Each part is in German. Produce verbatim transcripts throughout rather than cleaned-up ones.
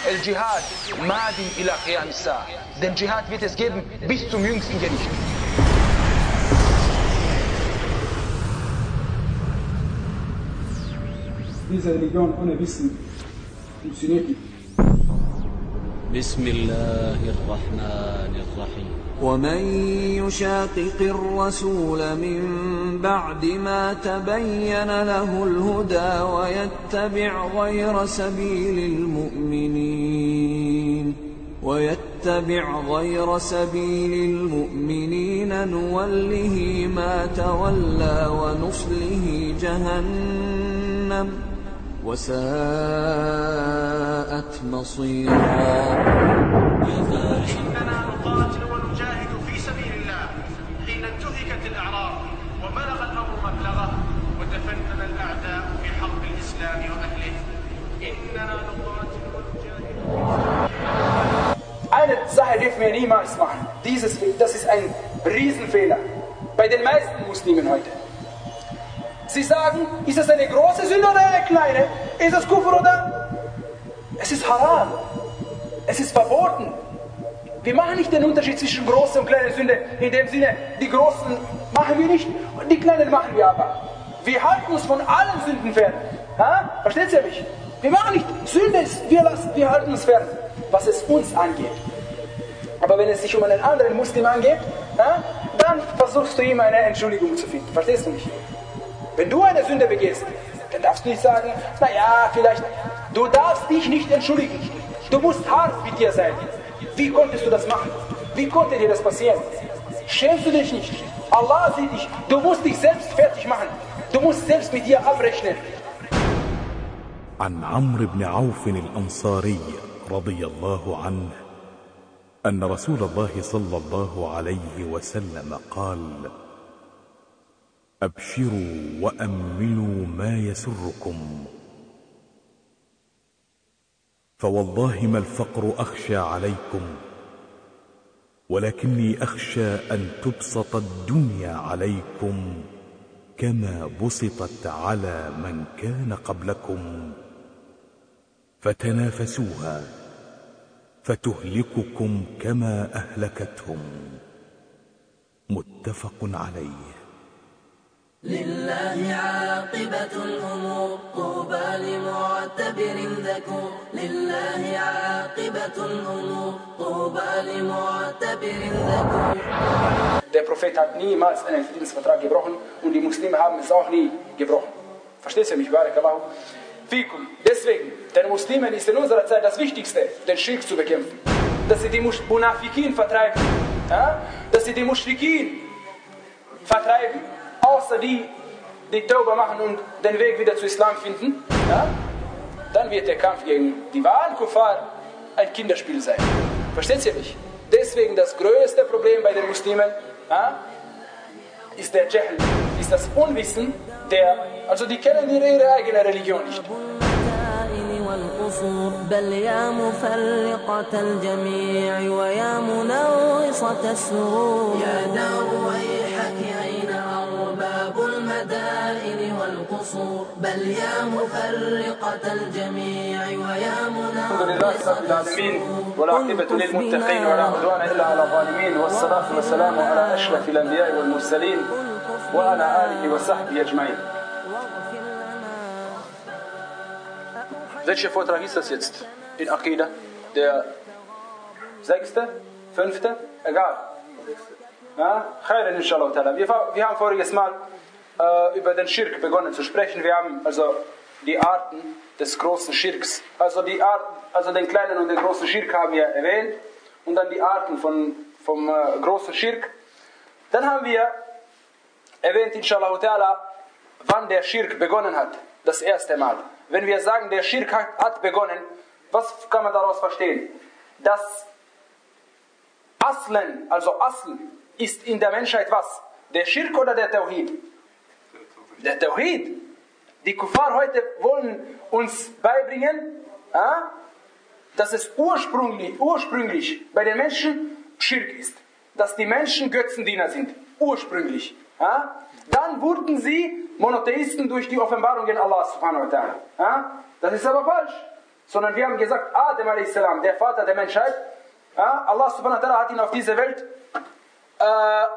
El-Jihad, Madin ila Qiyam as-Sa'a. Den Dschihad wird es geben bis zum jüngsten Gericht. Diese Religion ohne Wissen funktioniert nicht. بسم الله الرحمن الرحيم ومن يشاقق الرسول من بعد ما تبين له الهدى ويتبع غير سبيل المؤمنين ويتبع غير سبيل المؤمنين نوله ما تولى ونصله جهنم وساءت مصيرا. إننا نقاتل ونجاهد في سبيل الله حين انتهكت الأعراض وبلغ الأمر مبلغه وتفنن الأعداء في حرب الإسلام وأهله. إننا نقاتل ونجاهد. Eine Sache dürfen wir niemals machen. Dieses, das ist ein Riesenfehler bei den meisten Muslimen heute. Sie sagen, ist es eine große Sünde oder eine kleine? Ist es Kufr oder? Es ist haram. Es ist verboten. Wir machen nicht den Unterschied zwischen großer und kleiner Sünde. In dem Sinne, die großen machen wir nicht und die kleinen machen wir aber. Wir halten uns von allen Sünden fern. Ha? Versteht ihr mich? Wir machen nicht Sünde, ist, wir, lassen, wir halten uns fern, was es uns angeht. Aber wenn es sich um einen anderen Muslim angeht, ha? Dann versuchst du ihm eine Entschuldigung zu finden. Verstehst du mich? Wenn du eine Sünde begehst, dann darfst du nicht sagen, naja, vielleicht, du darfst dich nicht entschuldigen. Du musst hart mit dir sein. Wie konntest du das machen? Wie konnte dir das passieren? Schämst du dich nicht? Allah sieht dich. Du musst dich selbst fertig machen. Du musst selbst mit dir abrechnen. عن عمرو بن عوف الأنصاري رضي الله عنه أن رسول الله صلى الله عليه وسلم قال: أبشروا وأملوا ما يسركم، فوالله ما الفقر أخشى عليكم، ولكني أخشى أن تبسط الدنيا عليكم كما بسطت على من كان قبلكم، فتنافسوها فتهلككم كما أهلكتهم. متفق عليه. لله عاقبة الأمور طوبى لمعتبر ذكور. لله عاقبة الأمور طوبى لمعتبر ذكور. Der Prophet hat niemals einen Friedensvertrag gebrochen und die Muslime haben es auch nie gebrochen. Verstehst du mich? Barakallahu fikum. Deswegen, den Muslimen ist in unserer Zeit das Wichtigste, den Schirk zu bekämpfen. Dass sie die Munafikin vertreiben. Ja? Dass sie die Mushrikin vertreiben. Außer die, die Tauba machen und den Weg wieder zu Islam finden, ja? Dann wird der Kampf gegen die wahren Kuffar ein Kinderspiel sein. Versteht ihr mich? Deswegen das größte Problem bei den Muslimen, ja, ist der Jahl, ist das Unwissen, der, also die kennen ihre eigene Religion nicht. بل يا مفرقة الجميع ويا منوصة السرور. يا دار ويحك أين أرباب المدائن والقصور. بل يا مفرقة الجميع ويا منوصة السرور. والعاقبة للمتقين ولا عدوان إلا على الظالمين والصلاة والسلام على أشرف الأنبياء والمرسلين وعلى آله وصحبه أجمعين. Welcher Vortrag ist das jetzt in Aqida? Der sechste? Fünfte? Egal. Ja? Khairan inshallah ta'ala. Wir, wir haben voriges Mal äh, über den Schirk begonnen zu sprechen. Wir haben also die Arten des großen Schirks, also die Arten, also den kleinen und den großen Schirk haben wir erwähnt und dann die Arten von, vom äh, großen Schirk. Dann haben wir erwähnt inshallah ta'ala, wann der Schirk begonnen hat. Das erste Mal. Wenn wir sagen, der Schirk hat, hat begonnen, was kann man daraus verstehen? Das Aslen, also Asl, ist in der Menschheit was? Der Schirk oder der Tawhid? Der Tawhid. Die Kuffar heute wollen uns beibringen, äh, dass es ursprünglich, ursprünglich bei den Menschen Schirk ist. Dass die Menschen Götzendiener sind. Ursprünglich. Äh. Dann wurden sie Monotheisten durch die Offenbarungen Allahs subhanahu wa ta'ala. Das ist aber falsch. sondern wir haben gesagt, Adam a s, der Vater der Menschheit, ja, Allah subhanahu wa ta'ala hat ihn auf diese Welt, äh,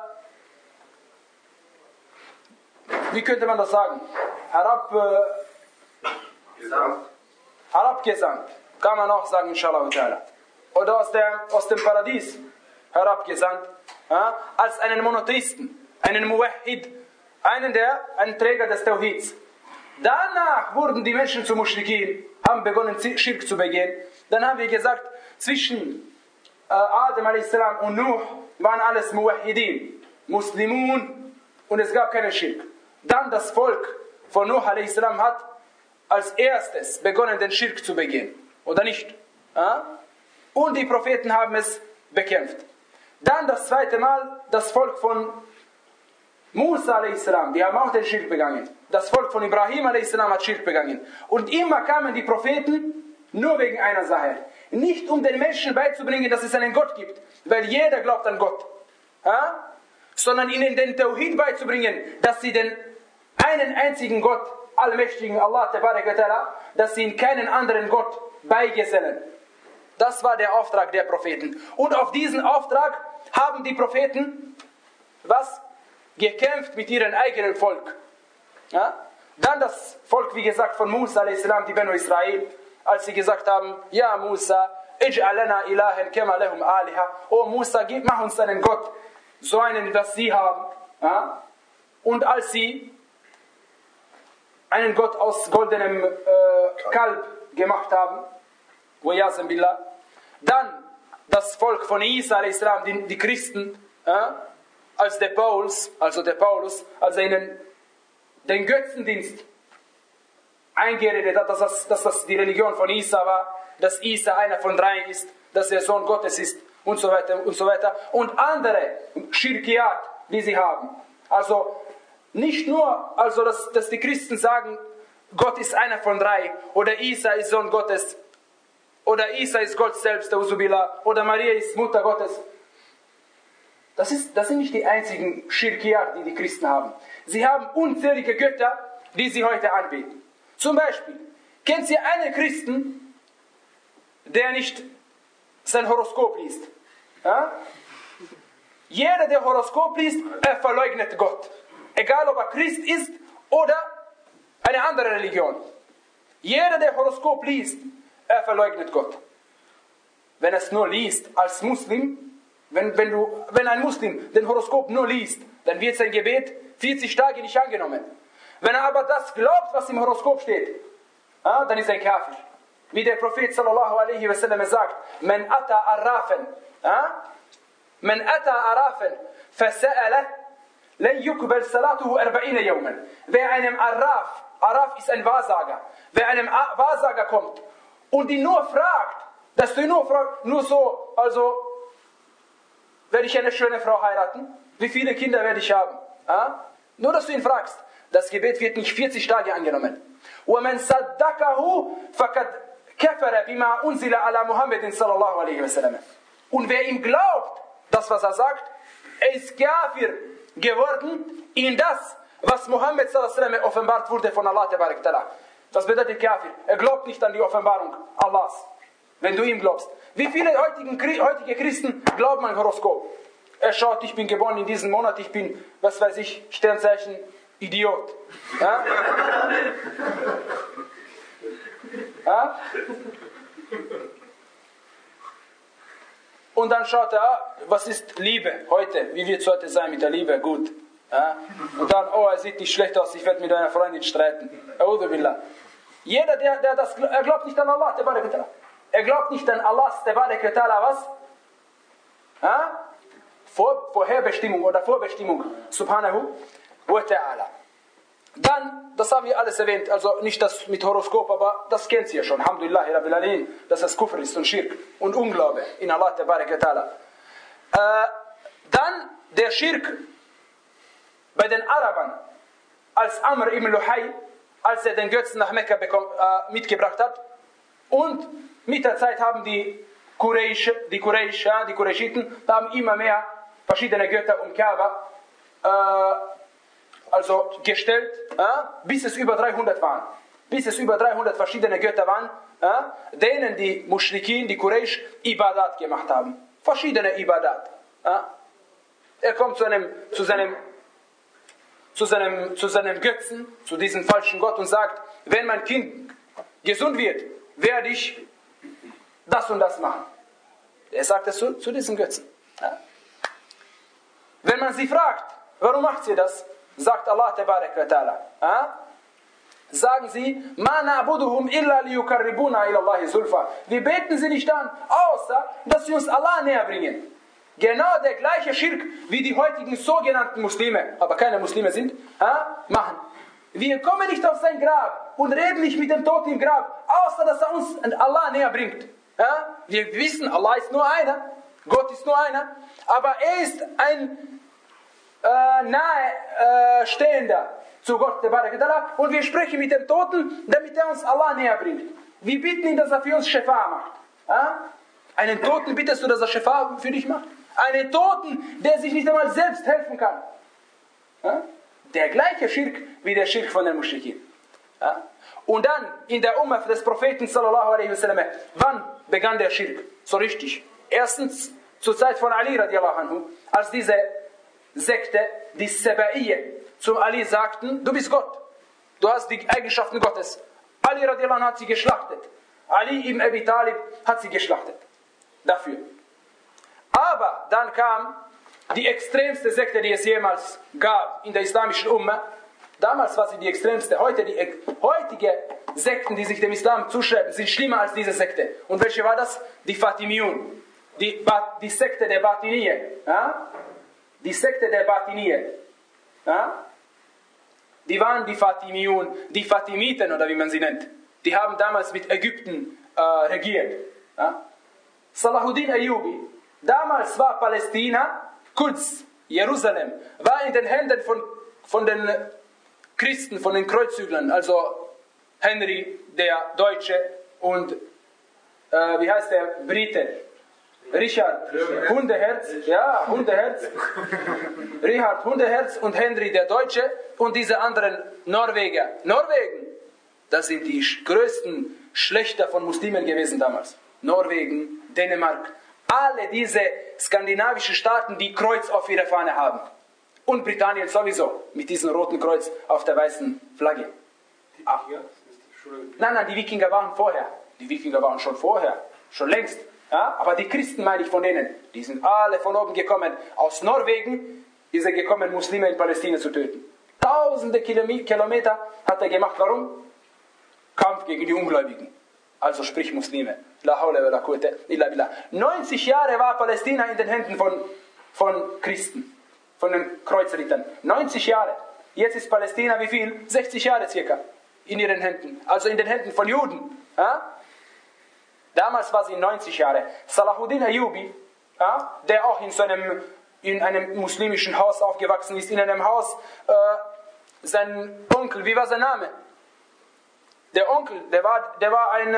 wie könnte man das sagen, herab, äh, herabgesandt, kann man auch sagen, inshallah ta'ala. Oder aus, der, aus dem Paradies herabgesandt, ja, als einen Monotheisten, einen Muwahhid, einen, der, einen Träger des Tawhids. Danach wurden die Menschen zu Mushrikin, haben begonnen Schirk zu begehen. Dann haben wir gesagt, zwischen äh, Adam a s und Nuh waren alles Muwahhidin, Muslimun, und es gab keinen Schirk. Dann das Volk von Nuh a s hat als erstes begonnen, den Schirk zu begehen. Oder nicht? Ja? Und die Propheten haben es bekämpft. Dann das zweite Mal das Volk von Musa a s, die haben auch den Schirk begangen. Das Volk von Ibrahim a s hat Schirk begangen. Und immer kamen die Propheten nur wegen einer Sache. Nicht um den Menschen beizubringen, dass es einen Gott gibt, weil jeder glaubt an Gott. Ja? Sondern ihnen den Tawhid beizubringen, dass sie den einen einzigen Gott, allmächtigen Allah, dass sie in keinen anderen Gott beigesellen. Das war der Auftrag der Propheten. Und auf diesen Auftrag haben die Propheten was? Gekämpft mit ihrem eigenen Volk. Ja? Dann das Volk, wie gesagt, von Musa a s, die Benu Israel, als sie gesagt haben, ja Musa, ij'al lana ilahen kama lahum aliha. Oh Musa, gib, mach uns einen Gott, so einen, was sie haben. Ja? Und als sie einen Gott aus goldenem äh, Kalb gemacht haben, billah, dann das Volk von Isa a s, die, die Christen, ja? als der Paulus, also der Paulus, als er ihnen den Götzendienst eingeredet hat, dass das, dass das die Religion von Isa war, dass Isa einer von drei ist, dass er Sohn Gottes ist und so weiter und so weiter. Und andere Schirkiat, die sie haben. Also nicht nur, also dass, dass die Christen sagen, Gott ist einer von drei oder Isa ist Sohn Gottes oder Isa ist Gott selbst, oder Maria ist Mutter Gottes. Das, ist, das sind nicht die einzigen Schirkiat, die die Christen haben. Sie haben unzählige Götter, die sie heute anbeten. Zum Beispiel, kennt ihr einen Christen, der nicht sein Horoskop liest? Ja? Jeder, der Horoskop liest, er verleugnet Gott. Egal, ob er Christ ist oder eine andere Religion. Jeder, der Horoskop liest, er verleugnet Gott. Wenn er es nur liest als Muslim, Wenn, wenn, du, wenn ein Muslim den Horoskop nur liest, dann wird sein Gebet vierzig Tage nicht angenommen. Wenn er aber das glaubt, was im Horoskop steht, ah, dann ist er ein Kafir. Wie der Prophet sallallahu alaihi wasallam sagt, Man ata arrafen, ah, Man ata arrafen, fasa'ala, lan yukbal salatuhu arba'ina yawman. Wer einem Arraf, Arraf ist ein Wahrsager, wer einem Wahrsager kommt und ihn nur fragt, dass du ihn nur fragst, nur so, also, werde ich eine schöne Frau heiraten? Wie viele Kinder werde ich haben? Ah? Nur, dass du ihn fragst. Das Gebet wird nicht vierzig Tage angenommen. وَمَنْ صَدَّقَهُ فَقَدْ كَفَرَ بِمَا أُنزِلَ عَلَى مُحَمَّدٍ صَلَى اللَّهُ عَلَيْهِ وَسَلَّمَ. Und wer ihm glaubt, das was er sagt, er ist Kafir geworden in das, was Muhammad sallallahu alaihi wasallam offenbart wurde von Allah tabarak ta'ala. Das bedeutet Kafir. Er glaubt nicht an die Offenbarung Allahs. Wenn du ihm glaubst. Wie viele heutigen, heutige Christen glauben an Horoskop? Er schaut, ich bin geboren in diesem Monat, ich bin, was weiß ich, Sternzeichen, Idiot. Ja? Ja? Und dann schaut er, was ist Liebe heute? Wie wird es heute sein mit der Liebe? Gut. Ja? Und dann, oh, er sieht nicht schlecht aus, ich werde mit einer Freundin streiten. Jeder, der, der das, er glaubt nicht an Allah, er glaubt nicht an Allahs was? Ja? Vor, Vorherbestimmung oder Vorbestimmung, subhanahu wa ta'ala. Dann, das haben wir alles erwähnt, also nicht das mit Horoskop, aber das kennt ihr schon, alhamdulillah, rabbil alamin, dass es Kufr ist und Schirk und Unglaube in Allah tabarak wa ta'ala. Äh, dann der Schirk bei den Arabern, als Amr ibn Luhay, als er den Götzen nach Mekka bekommen, äh, mitgebracht hat, und mit der Zeit haben die Quraysh, die Quraysh, ja, die Qurayshiten, haben immer mehr verschiedene Götter um Kaaba äh, also gestellt, äh, bis es über dreihundert waren. bis es über dreihundert verschiedene Götter waren, ja, denen die Muschrikin, die Quraysh, Ibadat gemacht haben. Verschiedene Ibadat. Ja. Er kommt zu einem, zu seinem, zu seinem, zu seinem Götzen, zu diesem falschen Gott und sagt, wenn mein Kind gesund wird, werde ich das und das machen. Er sagt es zu, zu diesem Götzen. Ja. Wenn man sie fragt, warum macht sie das? Sagt Allah Tabarak wa Ta'ala. Ja? Sagen sie, Ma na'buduhum illa liyukarribuna ila Allahi zulfa. Wir beten sie nicht an, außer dass sie uns Allah näher bringen. Genau der gleiche Schirk, wie die heutigen sogenannten Muslime, aber keine Muslime sind, ja, machen. Wir kommen nicht auf sein Grab und reden nicht mit dem Toten im Grab, außer dass er uns Allah näher bringt. Ja? Wir wissen, Allah ist nur einer, Gott ist nur einer, aber er ist ein äh, nahe äh, Stehender zu Gott und wir sprechen mit dem Toten, damit er uns Allah näher bringt. Wir bitten ihn, dass er für uns Schifa macht. Ja? Einen Toten bittest du, dass er Schifa für dich macht? Einen Toten, der sich nicht einmal selbst helfen kann. Ja? Der gleiche Schirk wie der Schirk von den Muschrikin. Ja? Und dann in der Ummah des Propheten sallallahu alaihi wasallam, wann begann der Schirk? So richtig. Erstens zur Zeit von Ali radiallahu anhu, als diese Sekte, die Sabaiye, zum Ali sagten, du bist Gott. Du hast die Eigenschaften Gottes. Ali radiallahu anhu hat sie geschlachtet. Ali ibn Abi Talib hat sie geschlachtet. Dafür. Aber dann kam die extremste Sekte, die es jemals gab in der islamischen Ummah. Damals war sie die extremste. Heute die heutige Sekten, die sich dem Islam zuschreiben, sind schlimmer als diese Sekte. Und welche war das? Die Fatimiyun. Die, die Sekte der Batiniye. Ja? Die Sekte der Batiniye. Ja? Die waren die Fatimiyun, die Fatimiten oder wie man sie nennt. Die haben damals mit Ägypten äh, regiert. Ja? Salahuddin Ayyubi. Damals war Palästina, Quds, Jerusalem, war in den Händen von, von den Christen, von den Kreuzzüglern, also Henry der Deutsche und äh, wie heißt der Brite? Richard Hundeherz, ja, Hundeherz, Richard Hundeherz und Henry der Deutsche und diese anderen Norweger. Norwegen, das sind die größten Schlechter von Muslimen gewesen damals. Norwegen, Dänemark, alle diese skandinavischen Staaten, die Kreuz auf ihrer Fahne haben. Und Britannien sowieso, mit diesem roten Kreuz auf der weißen Flagge. Die Wikinger? Nein, nein, die Wikinger waren vorher. Die Wikinger waren schon vorher, schon längst. Ja, aber die Christen meine ich von denen, die sind alle von oben gekommen. Aus Norwegen ist er gekommen, Muslime in Palästina zu töten. Tausende Kilometer hat er gemacht. Warum? Kampf gegen die Ungläubigen. Also sprich Muslime. La hawla wa la quwwata illa billah. neunzig Jahre war Palästina in den Händen von, von Christen, von den Kreuzrittern. neunzig Jahre. Jetzt ist Palästina wie viel? sechzig Jahre circa in ihren Händen. Also in den Händen von Juden. Ja? Damals war sie neunzig Jahre. Salahuddin Ayyubi, ja, der auch in, so einem, in einem muslimischen Haus aufgewachsen ist, in einem Haus, äh, sein Onkel, wie war sein Name? Der Onkel, der war, der war ein,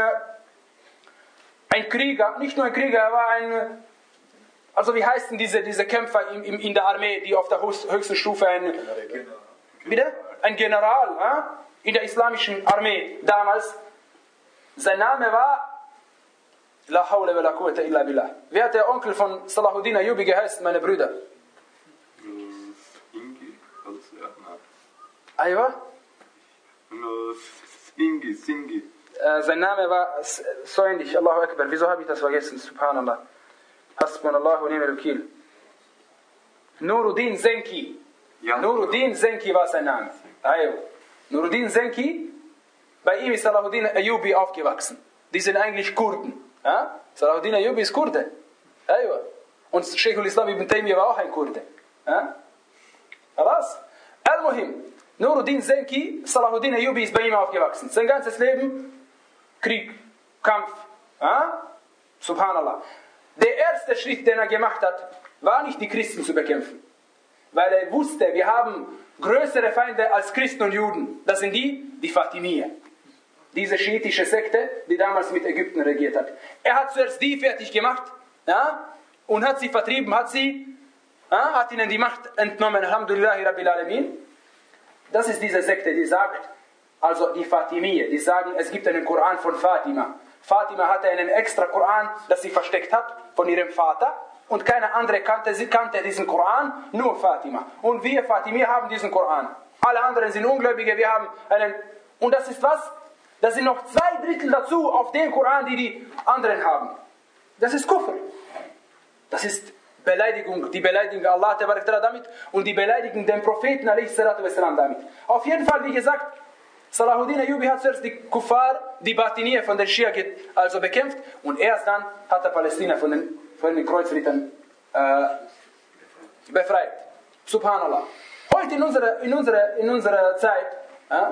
ein Krieger, nicht nur ein Krieger, er war ein, also wie heißen diese, diese Kämpfer in, in, in der Armee, die auf der höchsten Stufe ein, bitte? Ein General, ja, in der islamischen Armee damals. Sein Name war La hawla wa la quwwata illa billah. Wer hat der Onkel von Salahuddin Ayyubi geheißen, meine Brüder? Singi, also ja, nein. Aywa? Singi, Singi. Äh, sein Name war so ähnlich, Allahu Akbar. Wieso habe ich das vergessen? Subhanallah. Hasbunallahu wa ni'mal wakil. Nuruddin Zenki. Ja. Nuruddin Zenki war sein Name. Aywa. Nuruddin Zenki, bei ihm ist Salahuddin Ayyubi aufgewachsen. Die sind eigentlich Kurden. Ja? Salahuddin Ayyubi ist Kurde. Aywa. Und Sheikhul Islam ibn Taymiyyah war auch ein Kurde. Ja? Was? Al-Muhim. Nuruddin Zenki, Salahuddin Ayyubi ist bei ihm aufgewachsen. Sein ganzes Leben Krieg, Kampf. Ja? Subhanallah. Der erste Schritt, den er gemacht hat, war nicht die Christen zu bekämpfen. Weil er wusste, wir haben größere Feinde als Christen und Juden. Das sind die, die Fatimiyya. Diese schiitische Sekte, die damals mit Ägypten regiert hat. Er hat zuerst die fertig gemacht, ja, und hat sie vertrieben, hat sie, ja, hat ihnen die Macht entnommen. Alhamdulillahi Rabbil Alamin. Das ist diese Sekte, die sagt, also die Fatimiyye, die sagen, es gibt einen Koran von Fatima. Fatima hatte einen extra Koran, das sie versteckt hat von ihrem Vater. Und keine andere kannte, sie kannte diesen Koran, nur Fatima. Und wir Fatimiyye haben diesen Koran. Alle anderen sind Ungläubige, wir haben einen... Und das ist was? Das sind noch zwei Drittel dazu auf den Koran, die die anderen haben. Das ist Kufr. Das ist Beleidigung, die Beleidigung Allah damit und die Beleidigung den Propheten damit. Auf jeden Fall, wie gesagt, Salahuddin Ayyubi hat zuerst die Kuffar, die Batiniyye von der Schia also bekämpft und erst dann hat er Palästina von den, von den Kreuzrittern äh, befreit. Subhanallah. Heute in unserer, in unserer, in unserer Zeit, äh,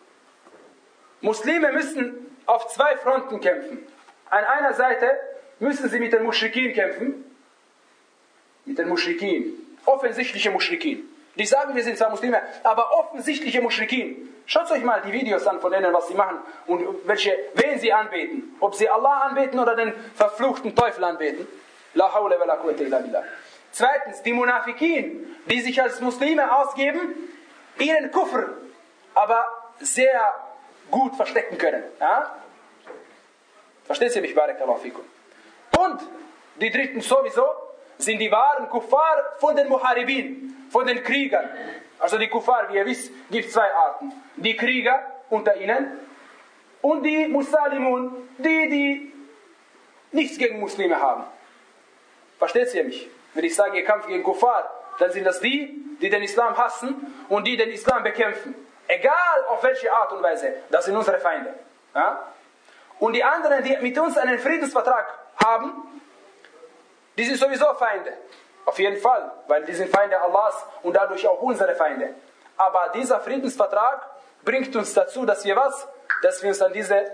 Muslime müssen auf zwei Fronten kämpfen. An einer Seite müssen sie mit den Muschrikin kämpfen. Mit den Muschrikin. Offensichtliche Muschrikin. Die sagen, wir sind zwar Muslime, aber offensichtliche Muschrikin. Schaut euch mal die Videos an von denen, was sie machen und welche, wen sie anbeten. Ob sie Allah anbeten oder den verfluchten Teufel anbeten. La hawla wa la quwwata illa billah. Zweitens, die Munafikin, die sich als Muslime ausgeben, ihren Kufr, aber sehr gut verstecken können. Ja? Versteht ihr mich, Barakallahu fikum? Und die dritten sowieso sind die wahren Kuffar von den Muharibin, von den Kriegern. Also die Kuffar, wie ihr wisst, gibt es zwei Arten. Die Krieger unter ihnen und die Musalimun, die, die nichts gegen Muslime haben. Versteht ihr mich? Wenn ich sage, ihr kämpft gegen Kuffar, dann sind das die, die den Islam hassen und die den Islam bekämpfen. Egal auf welche Art und Weise, das sind unsere Feinde. Ja? Und die anderen, die mit uns einen Friedensvertrag haben, die sind sowieso Feinde. Auf jeden Fall, weil die sind Feinde Allahs und dadurch auch unsere Feinde. Aber dieser Friedensvertrag bringt uns dazu, dass wir was? Dass wir uns an diese,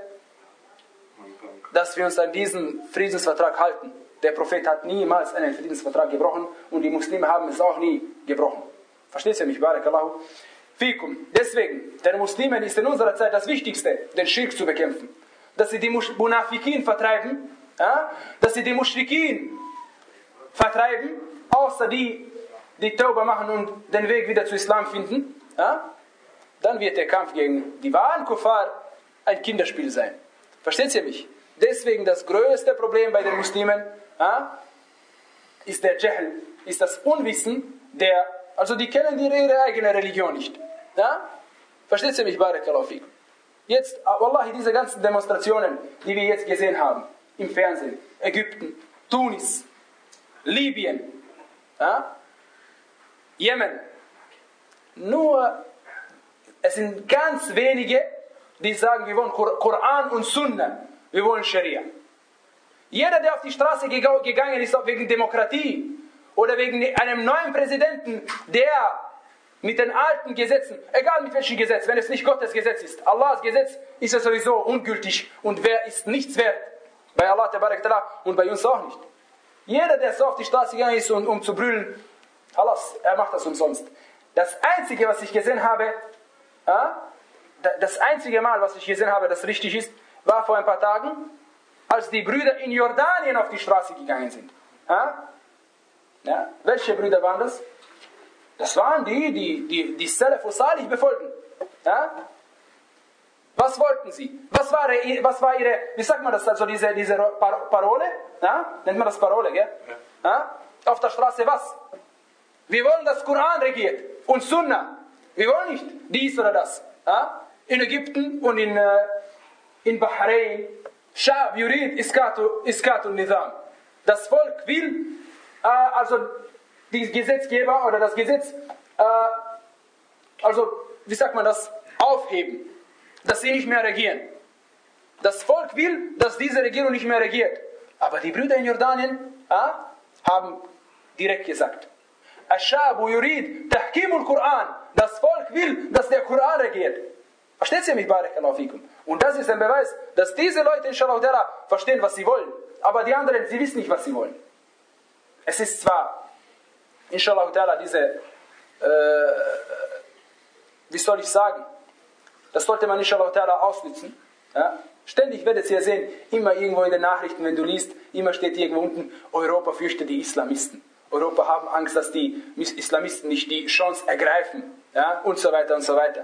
dass wir uns an diesen Friedensvertrag halten. Der Prophet hat niemals einen Friedensvertrag gebrochen und die Muslime haben es auch nie gebrochen. Versteht ihr mich? Barakallahu fikum. Deswegen, den Muslimen ist in unserer Zeit das Wichtigste, den Schirk zu bekämpfen. Dass sie die Munafikin vertreiben, ja? Dass sie die Muschrikin vertreiben, außer die, die Tauba machen und den Weg wieder zu Islam finden, ja? Dann wird der Kampf gegen die wahren Kuffar ein Kinderspiel sein. Versteht ihr mich? Deswegen das größte Problem bei den Muslimen ja, ist der Jahl, ist das Unwissen, der, also die kennen ihre eigene Religion nicht. Ja? Versteht ihr mich, Barakallahu fikum? Jetzt, wallahi, diese ganzen Demonstrationen, die wir jetzt gesehen haben, im Fernsehen, Ägypten, Tunis, Libyen, ja? Jemen, nur, es sind ganz wenige, die sagen, wir wollen Koran und Sunna, wir wollen Scharia. Jeder, der auf die Straße gegangen ist wegen Demokratie oder wegen einem neuen Präsidenten, der mit den alten Gesetzen, egal mit welchem Gesetz, wenn es nicht Gottes Gesetz ist, Allahs Gesetz, ist es sowieso ungültig und wer ist nichts wert. Bei Allah und bei uns auch nicht. Jeder, der so auf die Straße gegangen ist, um, um zu brüllen, Halas, er macht das umsonst. Das Einzige, was ich gesehen habe, das einzige Mal, was ich gesehen habe, das richtig ist, war vor ein paar Tagen, als die Brüder in Jordanien auf die Straße gegangen sind. Ja? Ja? Welche Brüder waren das? Das waren die, die die, die Salaf und Salih befolgen. Ja? Was wollten sie? Was war, was war ihre, wie sagt man das, also diese, diese Parole? Ja? Nennt man das Parole, gell? Ja? Auf der Straße was? Wir wollen, dass Koran regiert und Sunna. Wir wollen nicht dies oder das. Ja? In Ägypten und in, äh, in Bahrain. Shab yurid iskatu, iskatu nizam. Das Volk will, äh, also die Gesetzgeber oder das Gesetz, äh, also wie sagt man das, aufheben. Dass sie nicht mehr regieren. Das Volk will, dass diese Regierung nicht mehr regiert. Aber die Brüder in Jordanien äh, haben direkt gesagt, Ashabu yurid tahkimul Quran. Das Volk will, dass der Koran regiert. Versteht ihr mich, Barakallahu fikum? Und das ist ein Beweis, dass diese Leute, inshallah, verstehen, was sie wollen. Aber die anderen, sie wissen nicht, was sie wollen. Es ist zwar, inshallah, diese, äh, wie soll ich sagen, das sollte man inshallah ausnutzen. Ja? Ständig werdet ihr sehen, immer irgendwo in den Nachrichten, wenn du liest, immer steht irgendwo unten, Europa fürchtet die Islamisten. Europa haben Angst, dass die Islamisten nicht die Chance ergreifen. Ja? Und so weiter und so weiter.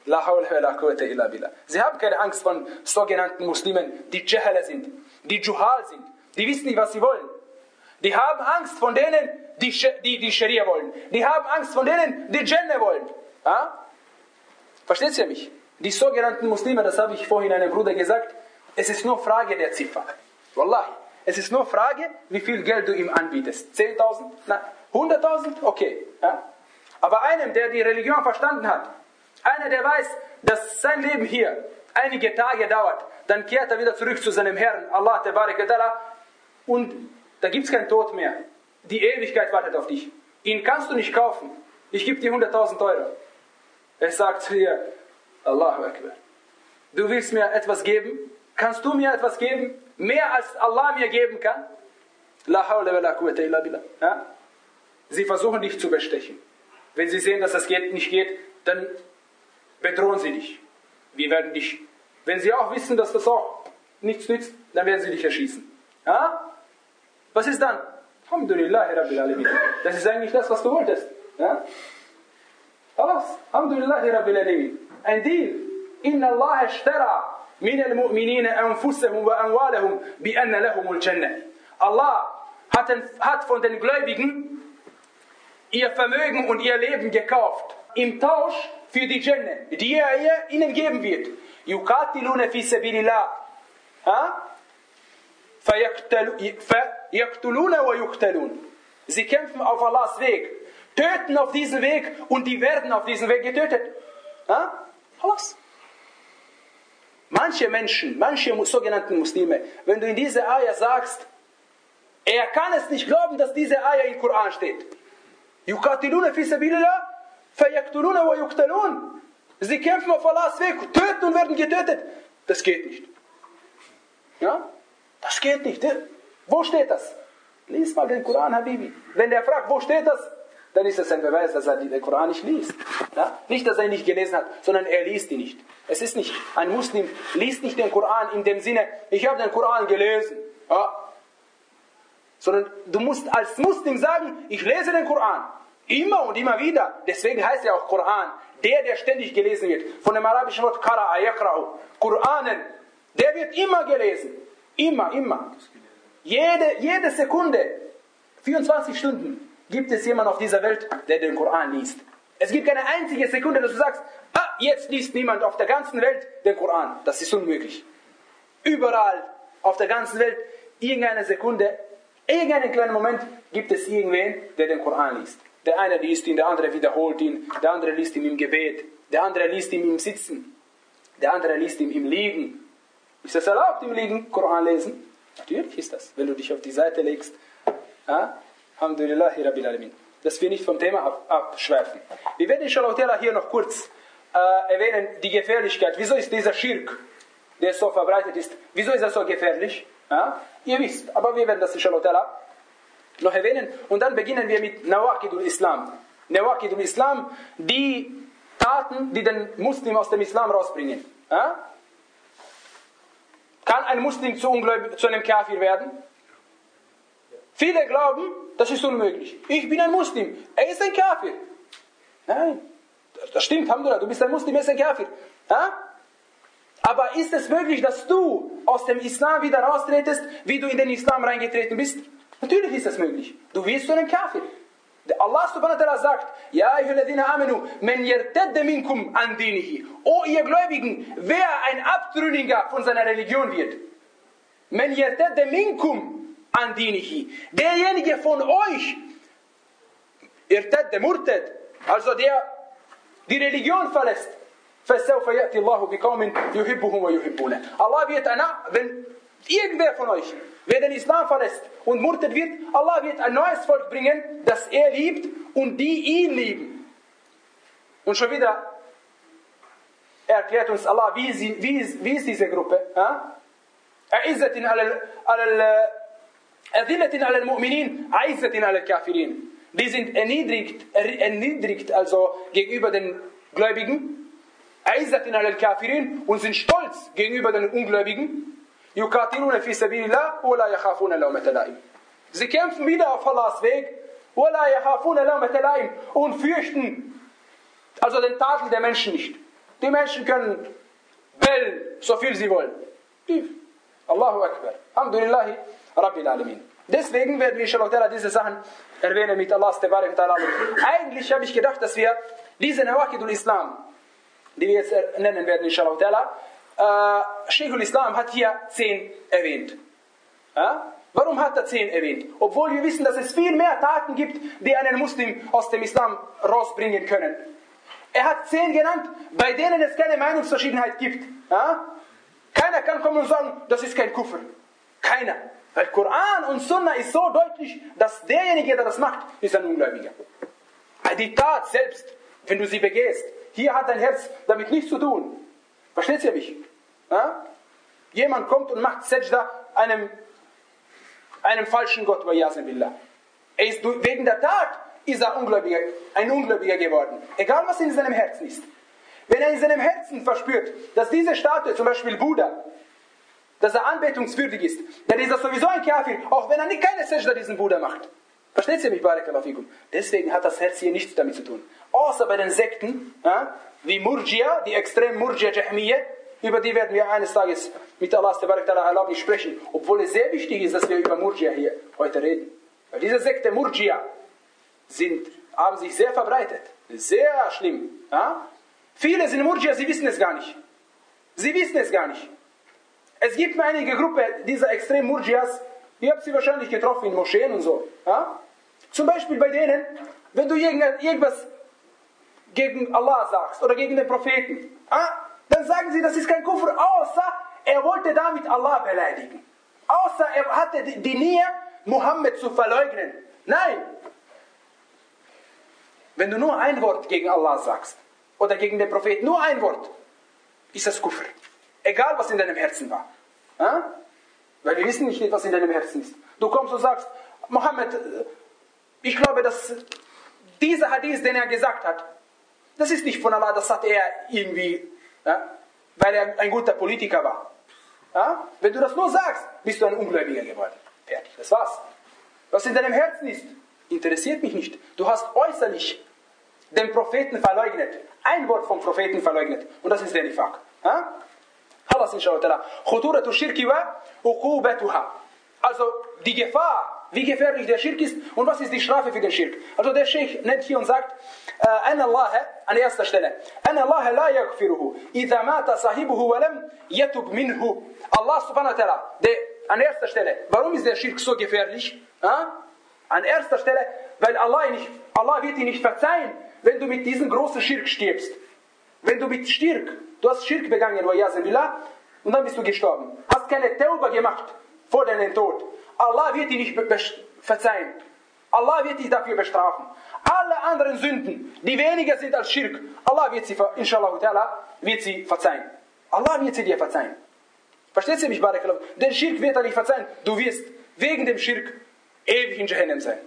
La hawla wa la quwwata illa billah. Sie haben keine Angst von sogenannten Muslimen, die Jahala sind, die Juhal sind, die wissen nicht, was sie wollen. Die haben Angst von denen, die die, die Scharia wollen. Die haben Angst von denen, die Jannah wollen. Ja? Versteht ihr mich? Die sogenannten Muslime, das habe ich vorhin einem Bruder gesagt, es ist nur Frage der Ziffer. Wallahi. Es ist nur Frage, wie viel Geld du ihm anbietest. zehntausend? Nein. hunderttausend? Okay. Ja? Aber einem, der die Religion verstanden hat, einer, der weiß, dass sein Leben hier einige Tage dauert, dann kehrt er wieder zurück zu seinem Herrn, Allah Tabarak wa Ta'ala, und da gibt es keinen Tod mehr. Die Ewigkeit wartet auf dich. Ihn kannst du nicht kaufen. Ich gebe dir hunderttausend Euro. Er sagt zu dir, Allahu Akbar. Du willst mir etwas geben? Kannst du mir etwas geben? Mehr als Allah mir geben kann? La hawla wa la quwwata illa billah. Ja? Sie versuchen dich zu bestechen. Wenn sie sehen, dass das geht, nicht geht, dann bedrohen sie dich. Wir werden dich, wenn sie auch wissen, dass das auch nichts nützt, dann werden sie dich erschießen. Ja? Was ist dann? Alhamdulillah Rabbil Alamin. Das ist eigentlich das, was du wolltest. Ja? Alles. Alhamdulillah Rabbil Alamin. Ein Deal. Inna Allah ashtara min al-mu'minina anfusahum wa amwalahum bi anna lahumul Jannah. Allah hat, hat von den Gläubigen ihr Vermögen und ihr Leben gekauft. Im Tausch für die Jannah, die er ihnen geben wird. Yuqatiluna fi sabilillah. Fayaqtuluna wa yuqtalun. Sie kämpfen auf Allahs Weg, töten auf diesem Weg und die werden auf diesem Weg getötet. Alles. Manche Menschen, manche sogenannten Muslime, wenn du in diese Ayah sagst, er kann es nicht glauben, dass diese Ayah im Koran steht. Yuqatiluna fi sabilillah, fayaqtuluna wa yuqtalun. Sie kämpfen auf Allahs Weg, töten und werden getötet. Das geht nicht. Ja? Das geht nicht. Wo steht das? Lies mal den Koran, Habibi. Wenn der fragt, wo steht das? Dann ist das ein Beweis, dass er den Koran nicht liest. Ja? Nicht, dass er ihn nicht gelesen hat, sondern er liest ihn nicht. Es ist nicht, ein Muslim liest nicht den Koran in dem Sinne, ich habe den Koran gelesen. Ja? Sondern du musst als Muslim sagen, ich lese den Koran. Immer und immer wieder. Deswegen heißt er auch Koran. Der, der ständig gelesen wird. Von dem arabischen Wort Qara'a, Yaqra'u. Koranen. Der wird immer gelesen. Immer, immer. Jede, jede Sekunde, vierundzwanzig Stunden, gibt es jemanden auf dieser Welt, der den Koran liest. Es gibt keine einzige Sekunde, dass du sagst, ah, jetzt liest niemand auf der ganzen Welt den Koran. Das ist unmöglich. Überall auf der ganzen Welt, irgendeine Sekunde, irgendeinen kleinen Moment, gibt es irgendwen, der den Koran liest. Der eine liest ihn, der andere wiederholt ihn, der andere liest ihn im Gebet, der andere liest ihn im Sitzen, der andere liest ihn im Liegen. Ist das erlaubt, im Liegen Koran lesen? Natürlich ist das, wenn du dich auf die Seite legst. Ja? Alhamdulillahi Rabbil Alamin. Dass wir nicht vom Thema ab, abschweifen. Wir werden inshallah hier noch kurz äh, erwähnen, die Gefährlichkeit. Wieso ist dieser Schirk, der so verbreitet ist, wieso ist er so gefährlich? Ja? Ihr wisst, aber wir werden das inshallah noch erwähnen. Und dann beginnen wir mit Nawaqidul Islam. Nawaqidul Islam, die Taten, die den Muslim aus dem Islam rausbringen. Ja? Kann ein Muslim zu, Ungläubig, zu einem Kafir werden? Viele glauben, das ist unmöglich. Ich bin ein Muslim, er ist ein Kafir. Nein, das stimmt, Alhamdulillah, du bist ein Muslim, er ist ein Kafir. Ja? Aber ist es möglich, dass du aus dem Islam wieder raustretest, wie du in den Islam reingetreten bist? Natürlich ist das möglich. Du wirst zu einem Kafir. Allah subhanahu wa ta'ala sagt, Ja ayyuhalladhina amanu, man yartadda minkum an dinihi. O ihr Gläubigen, wer ein Abtrünniger von seiner Religion wird. Man yartadda minkum an dinihi. Derjenige von euch, irtadda murtad, also der die Religion verlässt, فَسَوْفَ يَأْتِ اللَّهُ بِقَوْمٍ يُحِبُّهُمْ وَيُحِبُّونَ. Allah wird, einer, wenn irgendwer von euch, wer den Islam verlässt und murtet wird, Allah wird ein neues Volk bringen, das er liebt und die ihn lieben. Und schon wieder erklärt uns Allah, wie, sie, wie, ist, wie ist diese Gruppe? أَعِزَّةٍ أَذِلَّةٍ عَلَى الْمُؤْمِنِينَ عَيْزَّةٍ عَلَى الْكَافِرِينَ. Die sind erniedrigt, erniedrigt also gegenüber den Gläubigen, عَيْزَّةٍ عَلَى الْكَافِرِينَ, und sind stolz gegenüber den Ungläubigen. يُقَاتِلُونَ فِي سَبِيلِ اللَّهِ وَلَا يَخَافُونَ لَوْمَةَ لَائِمٍ. Sie kämpfen wieder auf Allahs Weg, وَلَا يَخَافُونَ لَوْمَةَ لَائِمٍ, und fürchten also den Tadel der Menschen nicht. Die Menschen können bellen, so viel sie wollen. Allahu Akbar. Alhamdulillahi Rabbil Alamin. Deswegen werden wir inshallah diese Sachen erwähnen mit Allahs Tabarak wa Ta'ala. Eigentlich habe ich gedacht, dass wir diese Nawakidul Islam, die wir jetzt nennen werden inshallah Ta'ala, äh, Sheikhul Islam hat hier zehn erwähnt. Ja? Warum hat er zehn erwähnt? Obwohl wir wissen, dass es viel mehr Taten gibt, die einen Muslim aus dem Islam rausbringen können. Er hat zehn genannt, bei denen es keine Meinungsverschiedenheit gibt. Ja? Keiner kann kommen und sagen, das ist kein Kufr. Keiner. Weil Koran und Sunna ist so deutlich, dass derjenige, der das macht, ist ein Ungläubiger. Die Tat selbst, wenn du sie begehst, hier hat dein Herz damit nichts zu tun. Versteht ihr mich? Ja? Jemand kommt und macht Sajda einem, einem falschen Gott, er ist wegen der Tat ist er Ungläubiger, ein Ungläubiger geworden. Egal was in seinem Herzen ist. Wenn er in seinem Herzen verspürt, dass diese Statue, zum Beispiel Buddha, dass er anbetungswürdig ist, dann ist er sowieso ein Kafir, auch wenn er nicht keine Sajda diesen Buddha macht. Versteht ihr mich, Barakallahu fikum? Deswegen hat das Herz hier nichts damit zu tun. Außer bei den Sekten, ja, wie Murjia, die extrem Murjia Jahmiyyah, über die werden wir eines Tages mit Allahs Tabarak Ta'ala erlaubnis sprechen, obwohl es sehr wichtig ist, dass wir über Murjia hier heute reden. Weil diese Sekte Murjia sind, haben sich sehr verbreitet. Sehr schlimm. Ja? Viele sind Murjia, sie wissen es gar nicht. Sie wissen es gar nicht. Es gibt einige Gruppe dieser extrem Murjias, ihr habt sie wahrscheinlich getroffen in Moscheen und so. Ja? Zum Beispiel bei denen, wenn du irgendwas gegen Allah sagst oder gegen den Propheten, ja? Dann sagen sie, das ist kein Kufr, außer er wollte damit Allah beleidigen. Außer er hatte die Nähe, Mohammed zu verleugnen. Nein. Wenn du nur ein Wort gegen Allah sagst oder gegen den Propheten, nur ein Wort, ist das Kufr. Egal, was in deinem Herzen war. Ja? Weil wir wissen nicht, was in deinem Herzen ist. Du kommst und sagst, Mohammed, ich glaube, dass dieser Hadith, den er gesagt hat, das ist nicht von Allah, das hat er irgendwie, ja, weil er ein guter Politiker war. Ja? Wenn du das nur sagst, bist du ein Ungläubiger geworden. Fertig, das war's. Was in deinem Herzen ist, interessiert mich nicht. Du hast äußerlich den Propheten verleugnet. Ein Wort vom Propheten verleugnet. Und das ist der Nifaq. Ja? Khalas inshallah. Khuturatu shirki wa uqubatuha. Also die Gefahr, wie gefährlich der Schirk ist und was ist die Strafe für den Schirk. Also der Sheikh nennt hier und sagt, an Allah, an erster Stelle, an Allah la yaghfiruhu idha mata sahibuhu wa lam yatub minhu. Allah subhanahu wa ta'ala, an erster Stelle, warum ist der Schirk so gefährlich? Ja? An erster Stelle, weil Allah, nicht, Allah wird dir nicht verzeihen, wenn du mit diesem großen Schirk stirbst. Wenn du mit Schirk, du hast Schirk begangen, und dann bist du gestorben. Hast keine Tauba gemacht vor deinem Tod. Allah wird dir nicht verzeihen. Allah wird dich dafür bestrafen. Alle anderen Sünden, die weniger sind als Schirk, Allah wird sie, inshallah ta'ala, wird sie verzeihen. Allah wird sie dir verzeihen. Versteht ihr mich, Barakallahu? Den Schirk wird er nicht verzeihen. Du wirst wegen dem Schirk ewig in Jahannam sein.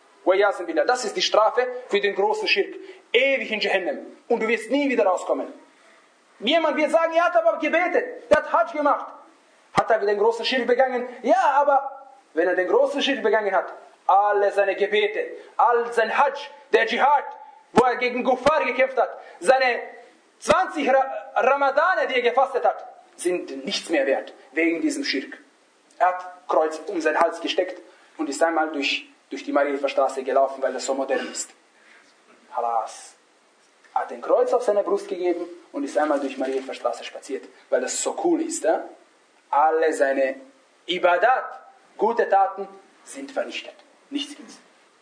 Das ist die Strafe für den großen Schirk. Ewig in Jahannam. Und du wirst nie wieder rauskommen. Jemand wird sagen, er hat aber gebetet, er hat Hajj gemacht. Hat er den großen Schirk begangen? Ja, aber wenn er den großen Schirk begangen hat, alle seine Gebete, all sein Hajj, der Dschihad, wo er gegen Kuffar gekämpft hat, seine zwanzig Ramadane, die er gefastet hat, sind nichts mehr wert, wegen diesem Schirk. Er hat Kreuz um seinen Hals gesteckt und ist einmal durch, durch die Marienstraße gelaufen, weil das so modern ist. Halas. Er hat den Kreuz auf seine Brust gegeben und ist einmal durch Marienstraße spaziert, weil das so cool ist. Ja? Alle seine Ibadat, gute Taten, sind vernichtet. Nichts gibt's.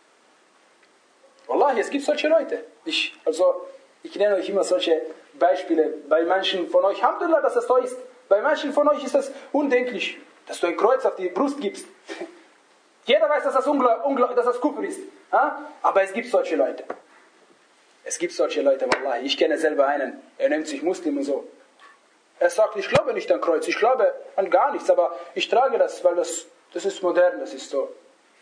Wallahi, es gibt solche Leute. Ich, also, ich nenne euch immer solche Beispiele. Bei manchen von euch, Alhamdulillah, dass das so ist. Bei manchen von euch ist das undenklich, dass du ein Kreuz auf die Brust gibst. Jeder weiß, dass das, Ungla- Ungla- dass das Kufr ist. Ja? Aber es gibt solche Leute. Es gibt solche Leute, Wallahi. Ich kenne selber einen, er nennt sich Muslim und so. Er sagt, ich glaube nicht an Kreuz, ich glaube an gar nichts, aber ich trage das, weil das, das ist modern, das ist so.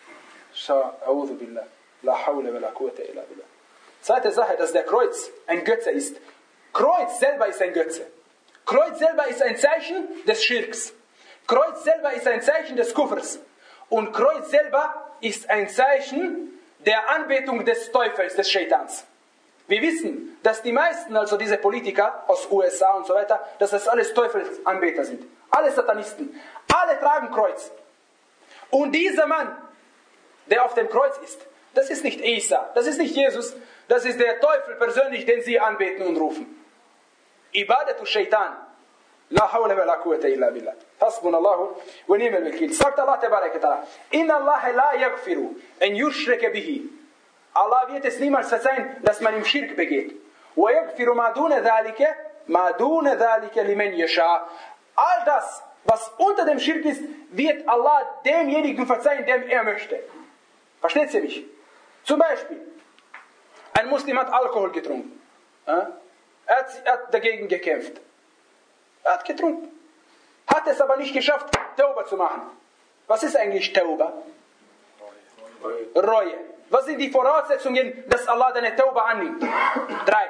A'udhu billah. La hawla wa la quwwata illa billah. Zweite Sache, dass der Kreuz ein Götze ist. Kreuz selber ist ein Götze. Kreuz selber ist ein Zeichen des Schirks. Kreuz selber ist ein Zeichen des Kufrs. Und Kreuz selber ist ein Zeichen der Anbetung des Teufels, des Shaitans. Wir wissen, dass die meisten, also diese Politiker aus U S A und so weiter, dass das alles Teufelsanbeter sind. Alle Satanisten. Alle tragen Kreuz. Und dieser Mann, der auf dem Kreuz ist, das ist nicht Isa, das ist nicht Jesus, das ist der Teufel persönlich, den sie anbeten und rufen. Ibadatu Shaitan. La hawla wa la quwwata illa billah. Hasbunallahu wa ni'mal wakil. Sagt Allah tabaraka ta'ala: Inna Allah la yaghfiru an yushraka bihi. Allah wird es niemals verzeihen, dass man ihm Schirk begeht. Wa yaghfiru ma duna dhalika, ma duna dhalika liman yasha. All das, was unter dem Schirk ist, wird Allah demjenigen verzeihen, dem er möchte. Versteht ihr mich? Zum Beispiel, ein Muslim hat Alkohol getrunken. Er hat, er hat dagegen gekämpft. Er hat getrunken. Hat es aber nicht geschafft, Tauba zu machen. Was ist eigentlich Tauba? Reue. Reue. Was sind die Voraussetzungen, dass Allah deine Tauba annimmt? Drei.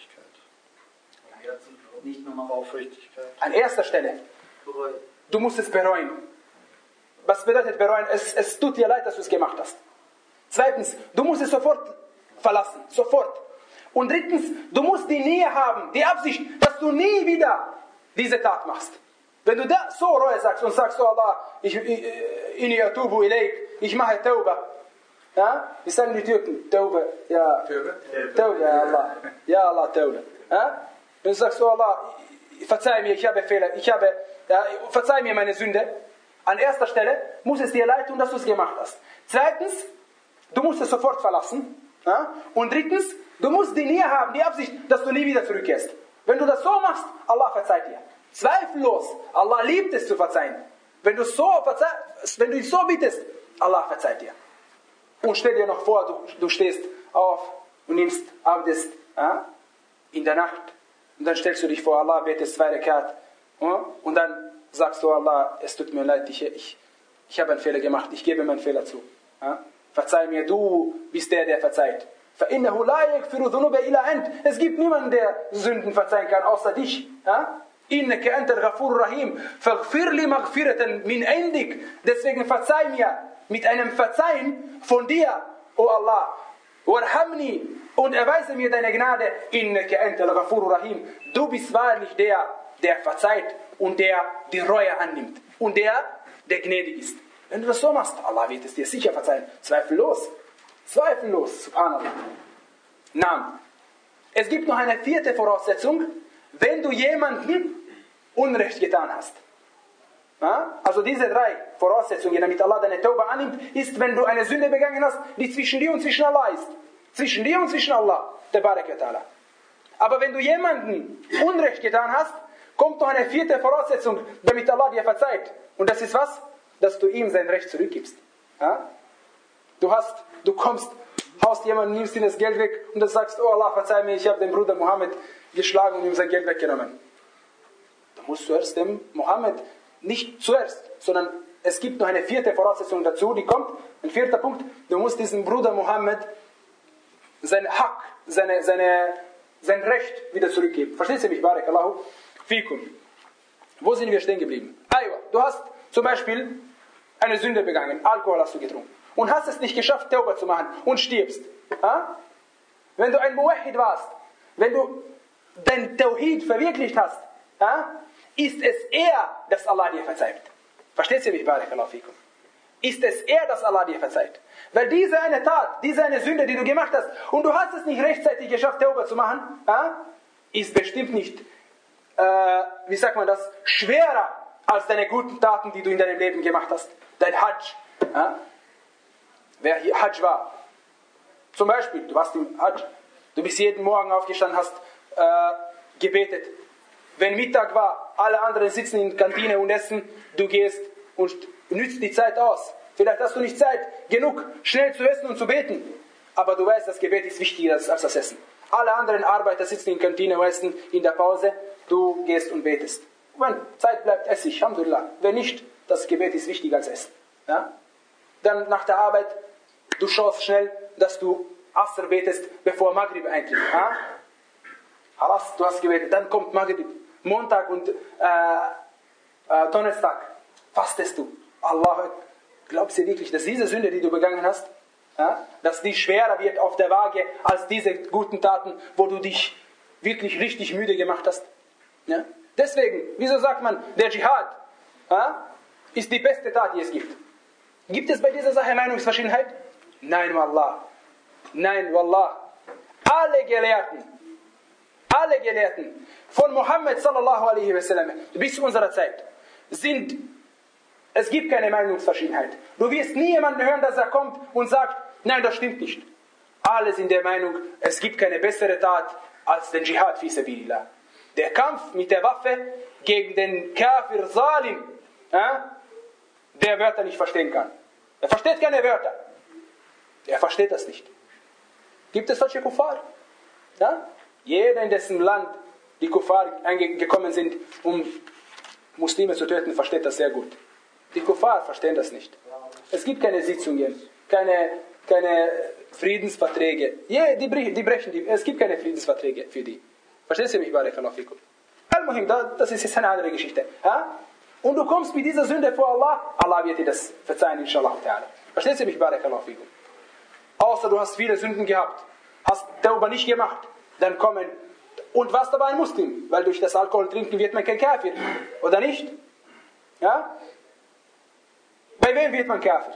Nicht nur noch Aufrichtigkeit. An erster Stelle. Bereuen. Du musst es bereuen. Was bedeutet bereuen? Es, es tut dir leid, dass du es gemacht hast. Zweitens, du musst es sofort verlassen. Sofort. Und drittens, du musst die Nähe haben, die Absicht, dass du nie wieder diese Tat machst. Wenn du da so Reue sagst und sagst, oh Allah, ich, inni atubu ilayk, ich mache Tauba. Ja? Wie sagen die Türken? Tauba. Ja. Tauba, ja Allah. Ja Allah, Tauba. Ja? Wenn du sagst, oh Allah, verzeih mir, ich habe Fehler, ich habe, ja, verzeih mir meine Sünde. An erster Stelle muss es dir leid tun, dass du es gemacht hast. Zweitens, du musst es sofort verlassen. Ja? Und drittens, du musst die Nähe haben, die Absicht, dass du nie wieder zurückkehrst. Wenn du das so machst, Allah verzeiht dir. Zweifellos, Allah liebt es zu verzeihen. Wenn du so verzeih- wenn du ihn so bittest, Allah verzeiht dir. Und stell dir noch vor, du, du stehst auf und nimmst Abdest, ja, in der Nacht. Und dann stellst du dich vor Allah, betest zwei Rekat. Ja, und dann sagst du, Allah, es tut mir leid, ich, ich, ich habe einen Fehler gemacht, ich gebe meinen Fehler zu. Ja, verzeih mir, du bist der, der verzeiht. فَإِنَّهُ لَا يَغْفِرُ ذُنُوبَ إِلَّا أَنْتَ. Es gibt niemanden, der Sünden verzeihen kann, außer dich. Ja? إِنَّكَ أَنْتَ الْغَفُورُ الرَّحِيمُ فَاغْفِرْ لِي مَغْفِرَةً مِنْ عِنْدِكَ. Deswegen verzeih mir mit einem Verzeihen von dir, O Allah. وَارْحَمْنِي. Und erweise mir deine Gnade. إِنَّكَ أَنْتَ الْغَفُورُ الرَّحِيمُ. Du bist wahrlich der, der verzeiht und der die Reue annimmt. Und der, der gnädig ist. Wenn du das so machst, Allah wird es dir sicher verzeihen. Zweifellos. Zweifellos, subhanallah. Nein. Es gibt noch eine vierte Voraussetzung, wenn du jemanden Unrecht getan hast. Ja? Also diese drei Voraussetzungen, damit Allah deine Tauba annimmt, ist, wenn du eine Sünde begangen hast, die zwischen dir und zwischen Allah ist. Zwischen dir und zwischen Allah, der Baraka Ta'ala. Aber wenn du jemanden Unrecht getan hast, kommt noch eine vierte Voraussetzung, damit Allah dir verzeiht. Und das ist was? Dass du ihm sein Recht zurückgibst. Ja? Du hast, du kommst, haust jemanden, nimmst ihm das Geld weg und dann sagst, oh Allah, verzeih mir, ich habe den Bruder Mohammed geschlagen und ihm sein Geld weggenommen. Du musst zuerst dem Mohammed, nicht zuerst, sondern es gibt noch eine vierte Voraussetzung dazu, die kommt, ein vierter Punkt, du musst diesem Bruder Mohammed sein Haq, seine, seine, sein Recht wieder zurückgeben. Verstehst du mich, Barakallahu fikum? Wo sind wir stehen geblieben? Aywa, du hast zum Beispiel eine Sünde begangen, Alkohol hast du getrunken. Und hast es nicht geschafft, Tauba zu machen und stirbst. Ha? Wenn du ein Muwahhid warst, wenn du dein Tawhid verwirklicht hast, ha? Ist es er, dass Allah dir verzeiht. Versteht ihr mich, Barakallahu fikum? Ist es er, dass Allah dir verzeiht. Weil diese eine Tat, diese eine Sünde, die du gemacht hast, und du hast es nicht rechtzeitig geschafft, Tauba zu machen, ha? Ist bestimmt nicht, äh, wie sagt man das, schwerer als deine guten Taten, die du in deinem Leben gemacht hast. Dein Hajj. Ha? Wer hier Hajj war. Zum Beispiel, du warst im Hajj. Du bist jeden Morgen aufgestanden, hast äh, gebetet. Wenn Mittag war, alle anderen sitzen in der Kantine und essen. Du gehst und nützt die Zeit aus. Vielleicht hast du nicht Zeit genug, schnell zu essen und zu beten. Aber du weißt, das Gebet ist wichtiger als das Essen. Alle anderen Arbeiter sitzen in der Kantine und essen in der Pause. Du gehst und betest. Wenn Zeit bleibt, esse ich, Alhamdulillah. Wenn nicht, das Gebet ist wichtiger als Essen. Ja? Dann nach der Arbeit, du schaust schnell, dass du Asr betest, bevor Maghrib eintritt. Ja? Halas, du hast gebetet, dann kommt Maghrib. Montag und äh, äh, Donnerstag fastest du. Allah, glaubst du wirklich, dass diese Sünde, die du begangen hast, Ja? Dass die schwerer wird auf der Waage als diese guten Taten, wo du dich wirklich richtig müde gemacht hast. Ja? Deswegen, wieso sagt man, der Dschihad ja, ist die beste Tat, die es gibt? Gibt es bei dieser Sache Meinungsverschiedenheit? Nein, Wallah. Nein, Wallah. Alle Gelehrten, alle Gelehrten von Muhammad sallallahu alaihi wasallam bis zu unserer Zeit sind, es gibt keine Meinungsverschiedenheit. Du wirst nie jemanden hören, dass er kommt und sagt, nein, das stimmt nicht. Alle sind der Meinung, es gibt keine bessere Tat als den Dschihad fi sabilillah. Der Kampf mit der Waffe gegen den Kafir Zalim, ja, der Wörter nicht verstehen kann. Er versteht keine Wörter. Er versteht das nicht. Gibt es solche Kuffar? Ja? Jeder, in dessen Land die Kuffar gekommen sind, um Muslime zu töten, versteht das sehr gut. Die Kuffar verstehen das nicht. Es gibt keine Sitzungen, keine, keine Friedensverträge. Je, die, die brechen die, es gibt keine Friedensverträge für die. Verstehst du mich, Barakallahu fikum? Al-Muhim, das ist jetzt eine andere Geschichte. Ja? Und du kommst mit dieser Sünde vor Allah, Allah wird dir das verzeihen, inshallah ta'ala. Verstehst du mich, Barakallahu fikum? Außer du hast viele Sünden gehabt, hast Tauba nicht gemacht, dann kommen, und warst aber ein Muslim, weil durch das Alkohol trinken wird man kein Kafir, oder nicht? Ja? Bei wem wird man Kafir?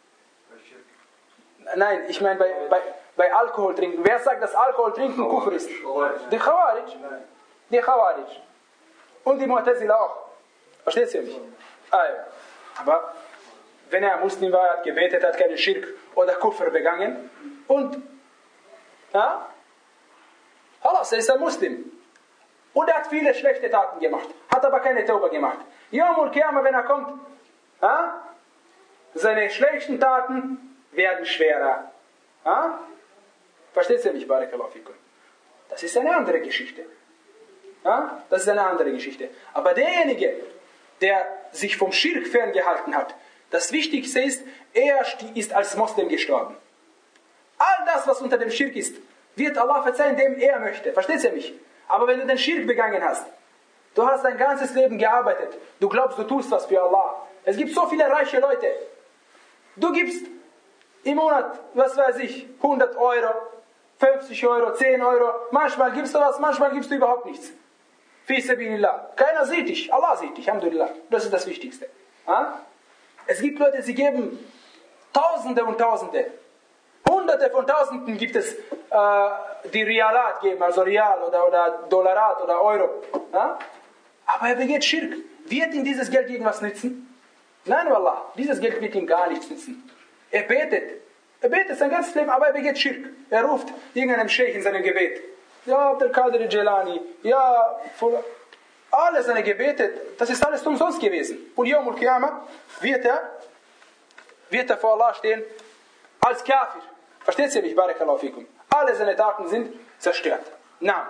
Nein, ich meine bei, bei, bei Alkohol trinken. Wer sagt, dass Alkohol trinken Kufr ist? Die Khawarij. Die Khawarij. Und die Mu'tazila auch. Verstehst du mich? Ah, ja. Aber wenn er Muslim war, hat gebetet, hat keinen Schirk oder Kufr begangen und ja, Halas, er ist ein Muslim. Und er hat viele schlechte Taten gemacht, hat aber keine Tauba gemacht. Yawmul Qiyamah, wenn er kommt, ja, seine schlechten Taten werden schwerer. Ja? Verstehst du mich, Barakallahu fikum? Das ist eine andere Geschichte. Ja? Das ist eine andere Geschichte. Aber derjenige, der sich vom Schirk ferngehalten hat, das Wichtigste ist, er ist als Moslem gestorben. All das, was unter dem Schirk ist, wird Allah verzeihen, dem er möchte. Verstehst du mich? Aber wenn du den Schirk begangen hast, du hast dein ganzes Leben gearbeitet, du glaubst, du tust was für Allah. Es gibt so viele reiche Leute. Du gibst im Monat, was weiß ich, hundert Euro, fünfzig Euro, zehn Euro. Manchmal gibst du was, manchmal gibst du überhaupt nichts. Fi sabilillah. Keiner sieht dich, Allah sieht dich, alhamdulillah. Das ist das Wichtigste. Ha? Es gibt Leute, sie geben Tausende und Tausende. Hunderte von Tausenden gibt es, äh, die Rialat geben, also Rial oder, oder Dollarat oder Euro. Ja? Aber er begeht Schirk. Wird ihm dieses Geld irgendwas nützen? Nein, Wallah, dieses Geld wird ihm gar nichts nützen. Er betet. Er betet sein ganzes Leben, aber er begeht Schirk. Er ruft irgendeinem Scheich in seinem Gebet. Ja, Abdel Qadir Jilani, ja, alle seine Gebete, das ist alles umsonst gewesen. Und Yawmul Qiyamah wird er, wird er vor Allah stehen als Kafir. Versteht ihr mich? Barakallahu fikum. Alle seine Taten sind zerstört. Na.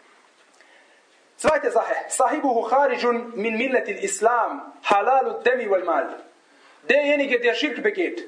Zweite Sache. Sahibuhu kharijun min millatil Islam, halalud dami wal mal. Derjenige, der Schirk begeht.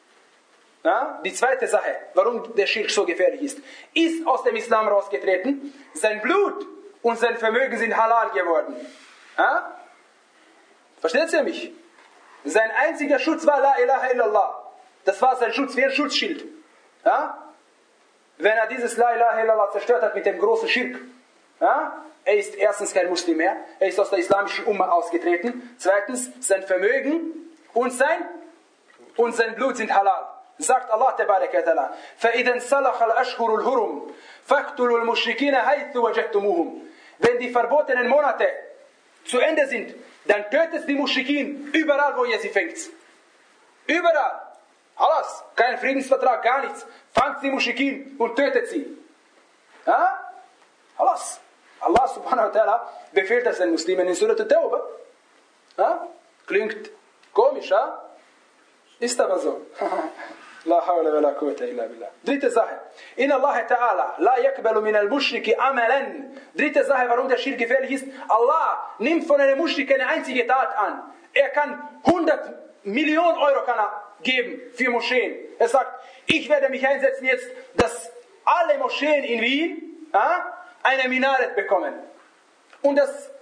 Na, die zweite Sache, warum der Schirk so gefährlich ist, ist aus dem Islam rausgetreten. Sein Blut und sein Vermögen sind halal geworden. Na? Versteht ihr mich? Sein einziger Schutz war La ilaha illallah. Das war sein Schutz, wie ein Schutzschild. Ja? Wenn er dieses La ilaha illallah zerstört hat mit dem großen Schirk, ja? Er ist erstens kein Muslim mehr, er ist aus der islamischen Umma ausgetreten. Zweitens, sein Vermögen und sein, und sein Blut sind halal. Sagt Allah tabaraka wa ta'ala, فَإِذَنْ سَلَخَ الْأَشْهُرُ الْهُرُمْ فَاقْتُلُوا الْمُشْرِكِينَ حَيْثُ وَجَدْتُمُوهُمْ. Wenn die verbotenen Monate zu Ende sind, dann tötet die Muschrikin überall, wo ihr sie fängt. Überall. Alles. Kein Friedensvertrag, gar nichts. Fangt die Muschrikin und tötet sie. Ja? Alles. Allah subhanahu wa ta'ala befehlt das den Muslimen in Surat al-Tawbah. Ja? Klingt komisch, ja? Ist aber so. La hawla wa la quwwata illa billah. Dritte Sache. In Allah ta'ala la yakbalu min al-mushriki amalan. Dritte Sache, warum der Schirk gefährlich ist. Allah nimmt von einem Muschrik keine einzige Tat an. Er kann hundert Millionen Euro kann er geben für Moscheen. Er sagt, ich werde mich einsetzen jetzt, dass alle Moscheen in Wien äh, eine Minaret bekommen. Und das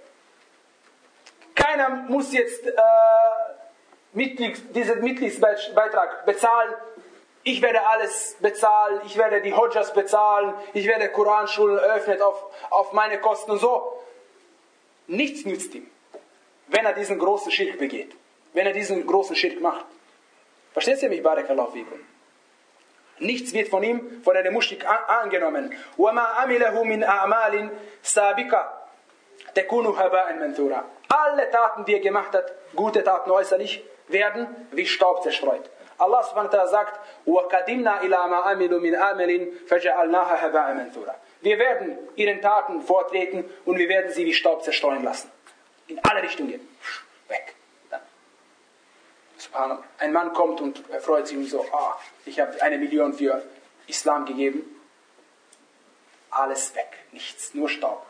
keiner muss jetzt äh, Mitglied, diesen Mitgliedsbeitrag bezahlen, ich werde alles bezahlen, ich werde die Hodjas bezahlen, ich werde Koranschulen öffnen auf, auf meine Kosten und so. Nichts nützt ihm, wenn er diesen großen Schirk begeht, wenn er diesen großen Schirk macht. Versteht ihr mich, Barakallahu fikum? Nichts wird von ihm, von einem Muschrik angenommen. وَمَا عَمِلَهُ مِنْ أَعْمَالٍ سَابِقَةٍ تَكُونُ هَبَاءً مَنْثُورًا. Alle Taten, die er gemacht hat, gute Taten äußerlich, werden wie Staub zerstreut. Allah subhanahu wa ta'ala sagt, وَقَدِمْنَا إِلَى مَا عَمِلُوا مِنْ عَمَلٍ فَجَعَلْنَاهَا هَبَاءً مَنْثُورًا. Wir werden ihren Taten vortreten und wir werden sie wie Staub zerstreuen lassen. In alle Richtungen. Weg. Subhanallah. Ein Mann kommt und er freut sich und so, ah, ich habe eine Million für Islam gegeben. Alles weg. Nichts. Nur Staub.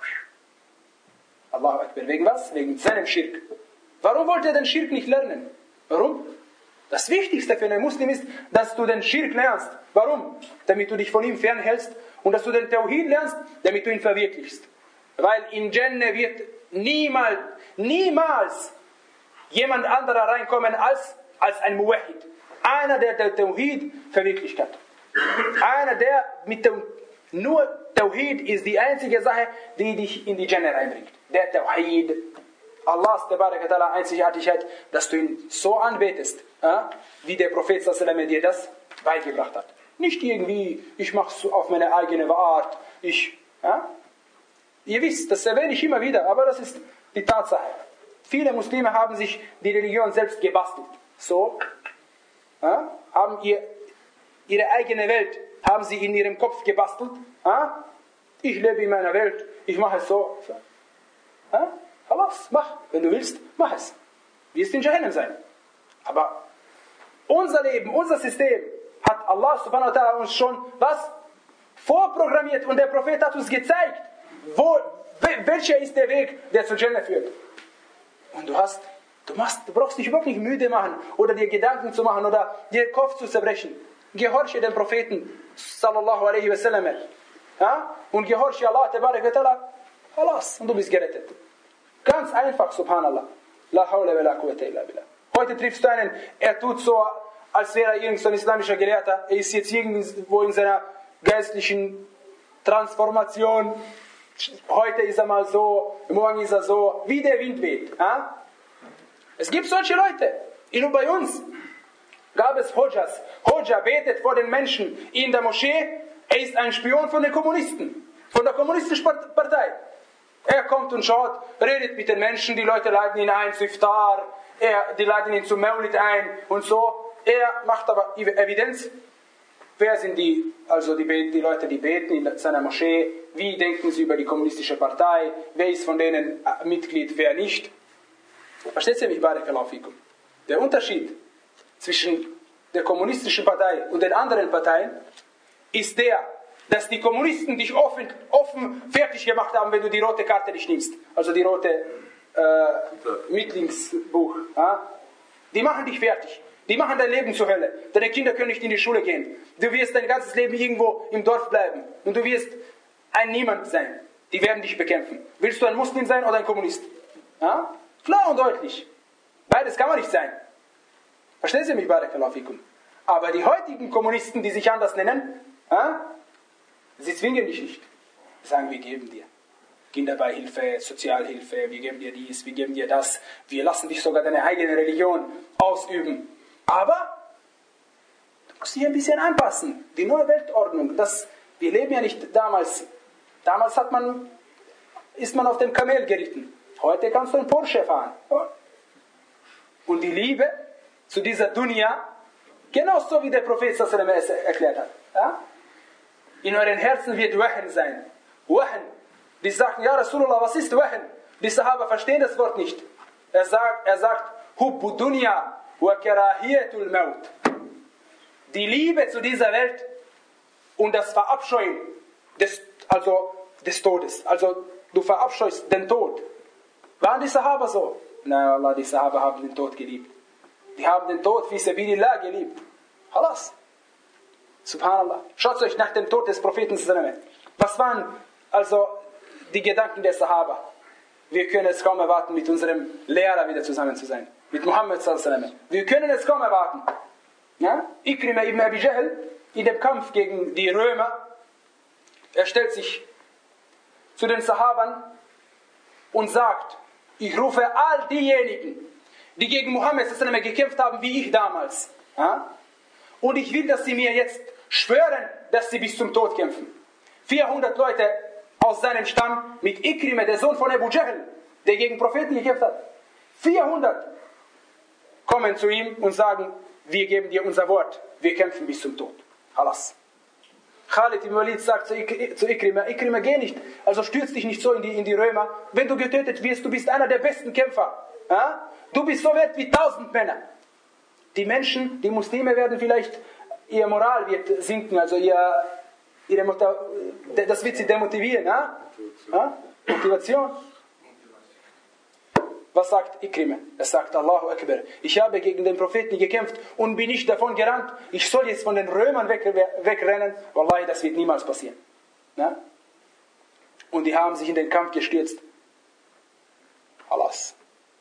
Allahu Akbar. Wegen was? Wegen seinem Schirk. Warum wollte er den Schirk nicht lernen? Warum? Das Wichtigste für einen Muslim ist, dass du den Schirk lernst. Warum? Damit du dich von ihm fernhältst und dass du den Tawhid lernst, damit du ihn verwirklichst. Weil in Jannah wird niemals, niemals jemand anderer reinkommen als, als ein Muwahhid. Einer, der den Tawhid verwirklicht hat. Einer, der mit dem, nur Tawhid ist die einzige Sache, die dich in die Jannah reinbringt. Der Tawhid. Allahs Einzigartigkeit, dass du ihn so anbetest, äh, wie der Prophet sallallahu dir das beigebracht hat. Nicht irgendwie, ich mache es auf meine eigene Art. Ich, äh? Ihr wisst, das erwähne ich immer wieder, aber das ist die Tatsache. Viele Muslime haben sich die Religion selbst gebastelt. So, äh, haben ihr, ihre eigene Welt, haben sie in ihrem Kopf gebastelt. Äh? Ich lebe in meiner Welt, ich mache es so. Äh? Alles, mach. Wenn du willst, mach es. Wirst in Jahannam sein. Aber unser Leben, unser System hat Allah subhanahu wa ta'ala uns schon was? Vorprogrammiert und der Prophet hat uns gezeigt, wo, welcher ist der Weg, der zu Jannah führt. Und du hast, du machst, du brauchst dich überhaupt nicht müde machen oder dir Gedanken zu machen oder dir den Kopf zu zerbrechen. Gehorche den Propheten sallallahu alaihi wasallam. Ja? Und gehorche Allah tabarak wa ta'ala. Alles. Und du bist gerettet. Ganz einfach, subhanallah. La hawla wa la quwwata illa billah. Heute triffst du einen, er tut so, als wäre er irgendein islamischer Gelehrter. Er ist jetzt irgendwo in seiner geistlichen Transformation. Heute ist er mal so, morgen ist er so, wie der Wind weht. Ja? Es gibt solche Leute. Und bei uns gab es Hodjas. Hodja betet vor den Menschen in der Moschee. Er ist ein Spion von den Kommunisten, von der kommunistischen Partei. Er kommt und schaut, redet mit den Menschen, die Leute laden ihn ein zu Iftar, er, die laden ihn zu Maulid ein und so. Er macht aber Evidenz. Wer sind die, also die, die Leute, die beten in seiner Moschee? Wie denken sie über die kommunistische Partei? Wer ist von denen Mitglied, wer nicht? Versteht ihr mich, Barakallahu fikum? Der Unterschied zwischen der kommunistischen Partei und den anderen Parteien ist der, dass die Kommunisten dich offen, offen fertig gemacht haben, wenn du die rote Karte nicht nimmst. Also die rote äh, Mitglingsbuch. Ja? Die machen dich fertig. Die machen dein Leben zur Hölle. Deine Kinder können nicht in die Schule gehen. Du wirst dein ganzes Leben irgendwo im Dorf bleiben. Und du wirst ein Niemand sein. Die werden dich bekämpfen. Willst du ein Muslim sein oder ein Kommunist? Ja? Klar und deutlich. Beides kann man nicht sein. Verstehen Sie mich, Barakallahu fikum? Aber die heutigen Kommunisten, die sich anders nennen, ja? Sie zwingen dich nicht. Sie sagen, wir geben dir Kinderbeihilfe, Sozialhilfe, wir geben dir dies, wir geben dir das. Wir lassen dich sogar deine eigene Religion ausüben. Aber du musst dich ein bisschen anpassen. Die neue Weltordnung, das, wir leben ja nicht damals. Damals hat man, ist man auf dem Kamel geritten. Heute kannst du einen Porsche fahren. Und die Liebe zu dieser Dunya, genauso wie der Prophet sallallahu alaihi wasallam erklärt hat. Ja? In euren Herzen wird Wahn sein. Wahn. Die sagten, ja Rasulullah, was ist Wahn? Die Sahaba verstehen das Wort nicht. Er sagt, er sagt, Hubbu dunya wa karahiyatul maut. Die Liebe zu dieser Welt und das Verabscheuen des, also des Todes. Also du verabscheust den Tod. Waren die Sahaba so? Nein, Allah, die Sahaba haben den Tod geliebt. Die haben den Tod fi sabilillah geliebt. Halas. Subhanallah. Schaut euch nach dem Tod des Propheten. Was waren also die Gedanken der Sahaba? Wir können es kaum erwarten, mit unserem Lehrer wieder zusammen zu sein. Mit Muhammad sallallahu alaihi wasallam. Wir können es kaum erwarten. Ja? Ikrima ibn Abi Jahl in dem Kampf gegen die Römer, er stellt sich zu den Sahabern und sagt, ich rufe all diejenigen, die gegen Mohammed gekämpft haben, wie ich damals. Ja? Und ich will, dass sie mir jetzt schwören, dass sie bis zum Tod kämpfen. vierhundert Leute aus seinem Stamm mit Ikrima, der Sohn von Abu Jahl, der gegen Propheten gekämpft hat. vierhundert kommen zu ihm und sagen, wir geben dir unser Wort, wir kämpfen bis zum Tod. Halas. Khalid ibn Walid sagt zu, Ik- zu Ikrima, Ikrima, geh nicht, also stürz dich nicht so in die, in die Römer. Wenn du getötet wirst, du bist einer der besten Kämpfer. Ja? Du bist so wert wie tausend Männer. Die Menschen, die Muslime werden vielleicht, ihr Moral wird sinken, also ihr, ihre Mota- das wird sie demotivieren. Ja? Ja? Motivation. Was sagt Ikrima? Er sagt, Allahu Akbar, ich habe gegen den Propheten gekämpft und bin nicht davon gerannt. Ich soll jetzt von den Römern weg, wegrennen. Wallahi, das wird niemals passieren. Ja? Und die haben sich in den Kampf gestürzt. Alas.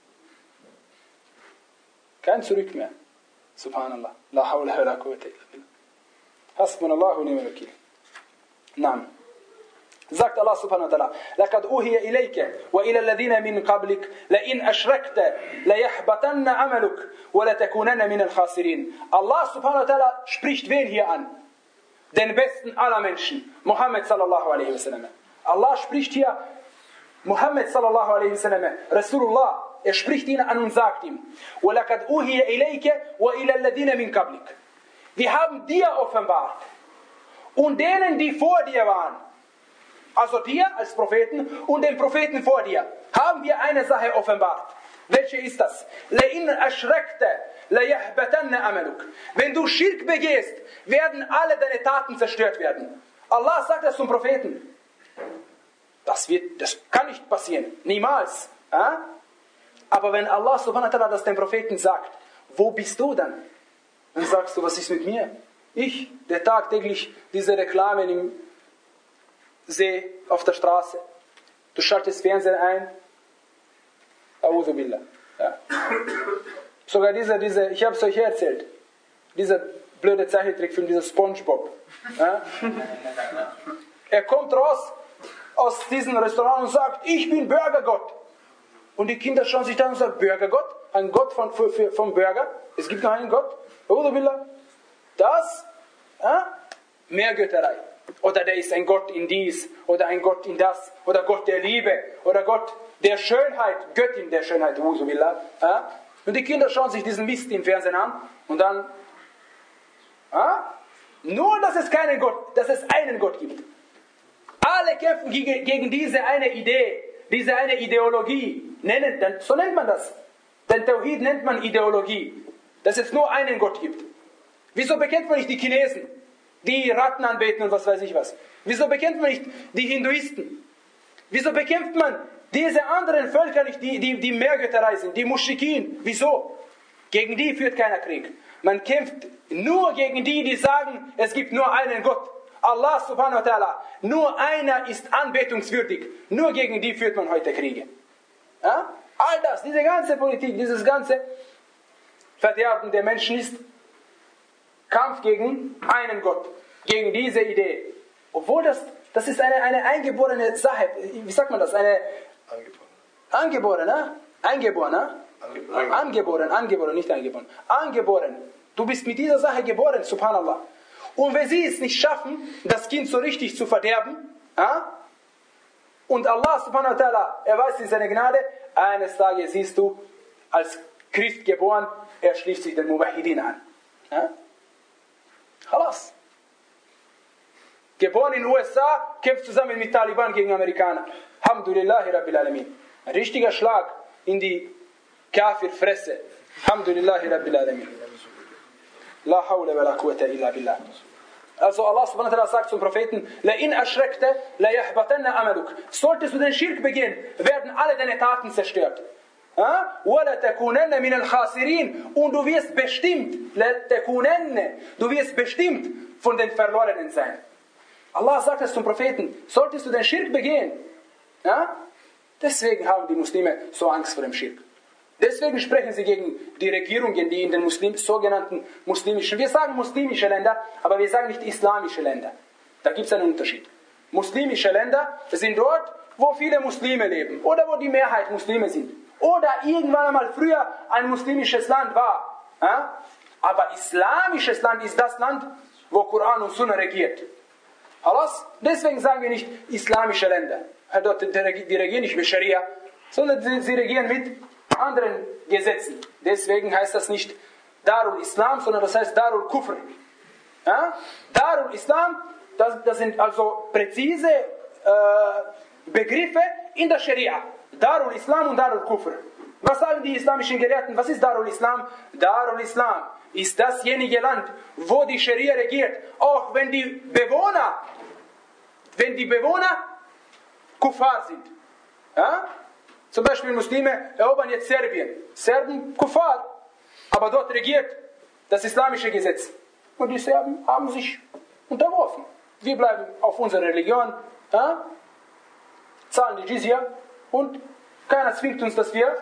Kein Zurück mehr. Subhanallah. La hawla wa la quwwata illa billah. Hasbunallahu wa ni'mal wakil. Naam. Sagt Allah subhanahu wa ta'ala, لَقَدْ أُوهِيَ إِلَيْكَ وَإِلَى الَّذِينَ مِنْ قَبْلِكَ لَإِنْ أَشْرَكْتَ لَيَحْبَطَنَّ عَمَلُكَ وَلَتَكُونَنَّ مِنَ الْخَاسِرِينَ. Allah subhanahu wa ta'ala spricht wen hier an? Den besten aller Menschen, Muhammad sallallahu alaihi wasallam. Allah spricht hier Muhammad sallallahu alaihi wasallam, Rasulullah, er spricht ihn an und sagt ihm, وَلَقَدْ أُوهِيَ إِلَيْكَ وَإِلَى الَّذِينَ مِنْ قَبْلِكَ. Wir haben dir offenbart und denen, die vor dir waren, also dir als Propheten und den Propheten vor dir, haben wir eine Sache offenbart. Welche ist das? لَإِنْ أَشْرَكْتَ لَيَحْبَتَنَّ عَمَلُكَ. Wenn du Schirk begehst, werden alle deine Taten zerstört werden. Allah sagt das zum Propheten. Das, wird, das kann nicht passieren. Niemals. Ja? Aber wenn Allah subhanahu wa ta'ala das dem Propheten sagt, wo bist du dann? Dann sagst du, was ist mit mir? Ich, der tagtäglich diese Reklamen im See, auf der Straße. Du schaltest Fernseher ein. A'udhu billah. Ja. Sogar diese, diese ich habe es euch erzählt, dieser blöde Zeichentrickfilm, dieser SpongeBob. Ja. Er kommt raus aus diesem Restaurant und sagt, ich bin Burgergott. Und die Kinder schauen sich dann und sagen, Burgergott? Ein Gott von, für, für, vom Burger? Es gibt noch einen Gott? A'udhu billah. Das? Ja? Mehr Götterei. Oder der ist ein Gott in dies, oder ein Gott in das, oder Gott der Liebe, oder Gott der Schönheit, Göttin der Schönheit, ja? Und die Kinder schauen sich diesen Mist im Fernsehen an, und dann, ja? Nur, dass es keinen Gott, dass es einen Gott gibt. Alle kämpfen gegen, gegen diese eine Idee, diese eine Ideologie, nennen, so nennt man das. Den Tawhid nennt man Ideologie, dass es nur einen Gott gibt. Wieso bekennt man nicht die Chinesen, die Ratten anbeten und was weiß ich was? Wieso bekämpft man nicht die Hinduisten? Wieso bekämpft man diese anderen Völker nicht, die, die, die Mehrgötterei sind, die Muschrikin? Wieso? Gegen die führt keiner Krieg. Man kämpft nur gegen die, die sagen, es gibt nur einen Gott. Allah subhanahu wa ta'ala, nur einer ist anbetungswürdig. Nur gegen die führt man heute Kriege. Ja? All das, diese ganze Politik, dieses ganze Verderben der Menschen ist Kampf gegen einen Gott, gegen diese Idee. Obwohl das, das ist eine, eine eingeborene Sache. Wie sagt man das? Eine angeborene, eingeborene, angeboren, angeboren, angeboren, nicht eingeboren, angeboren. Du bist mit dieser Sache geboren, subhanallah. Und wenn sie es nicht schaffen, das Kind so richtig zu verderben, ja, und Allah subhanahu wa ta'ala erweist in seine Gnade, eines Tages siehst du, als Christ geboren, er schließt sich den Muwahhidin an. Ja? Halas. Geboren in den U S A, kämpft zusammen mit Taliban gegen Amerikaner. Alhamdulillahi Rabbil Alamin. Ein richtiger Schlag in die Kafir-Fresse. Alhamdulillahi Rabbil Alamin. La hawla wa la quwwata illa billah. Also Allah subhanahu wa ta'ala sagt zum Propheten, La in ashrakta la yahbatanna amaluk. Solltest du den Schirk begehen, werden alle deine Taten zerstört. وَلَا تَكُونَنَّ مِنَ الْخَاسِرِينَ. Und du wirst bestimmt, du wirst bestimmt von den Verlorenen sein. Allah sagt es zum Propheten, solltest du den Schirk begehen, ja? Deswegen haben die Muslime so Angst vor dem Schirk. Deswegen sprechen sie gegen die Regierungen, die in den Muslim, sogenannten muslimischen, wir sagen muslimische Länder, aber wir sagen nicht islamische Länder. Da gibt es einen Unterschied. Muslimische Länder sind dort, wo viele Muslime leben oder wo die Mehrheit Muslime sind. Oder irgendwann einmal früher ein muslimisches Land war. Ja? Aber islamisches Land ist das Land, wo Koran und Sunna regiert. Alles? Deswegen sagen wir nicht islamische Länder. Dort, die regieren nicht mit Scharia, sondern sie, sie regieren mit anderen Gesetzen. Deswegen heißt das nicht Darul Islam, sondern das heißt Darul Kufr. Ja? Darul Islam, das, das sind also präzise äh, Begriffe in der Scharia. Darul Islam und Darul Kufr. Was sagen die islamischen Gelehrten? Was ist Darul Islam? Darul Islam ist dasjenige Land, wo die Scharia regiert. Auch wenn die Bewohner, wenn die Bewohner Kuffar sind. Ja? Zum Beispiel Muslime erobern jetzt Serbien. Serben Kuffar. Aber dort regiert das islamische Gesetz. Und die Serben haben sich unterworfen. Wir bleiben auf unserer Religion. Ja? Zahlen die Jizya. Und keiner zwingt uns, dass wir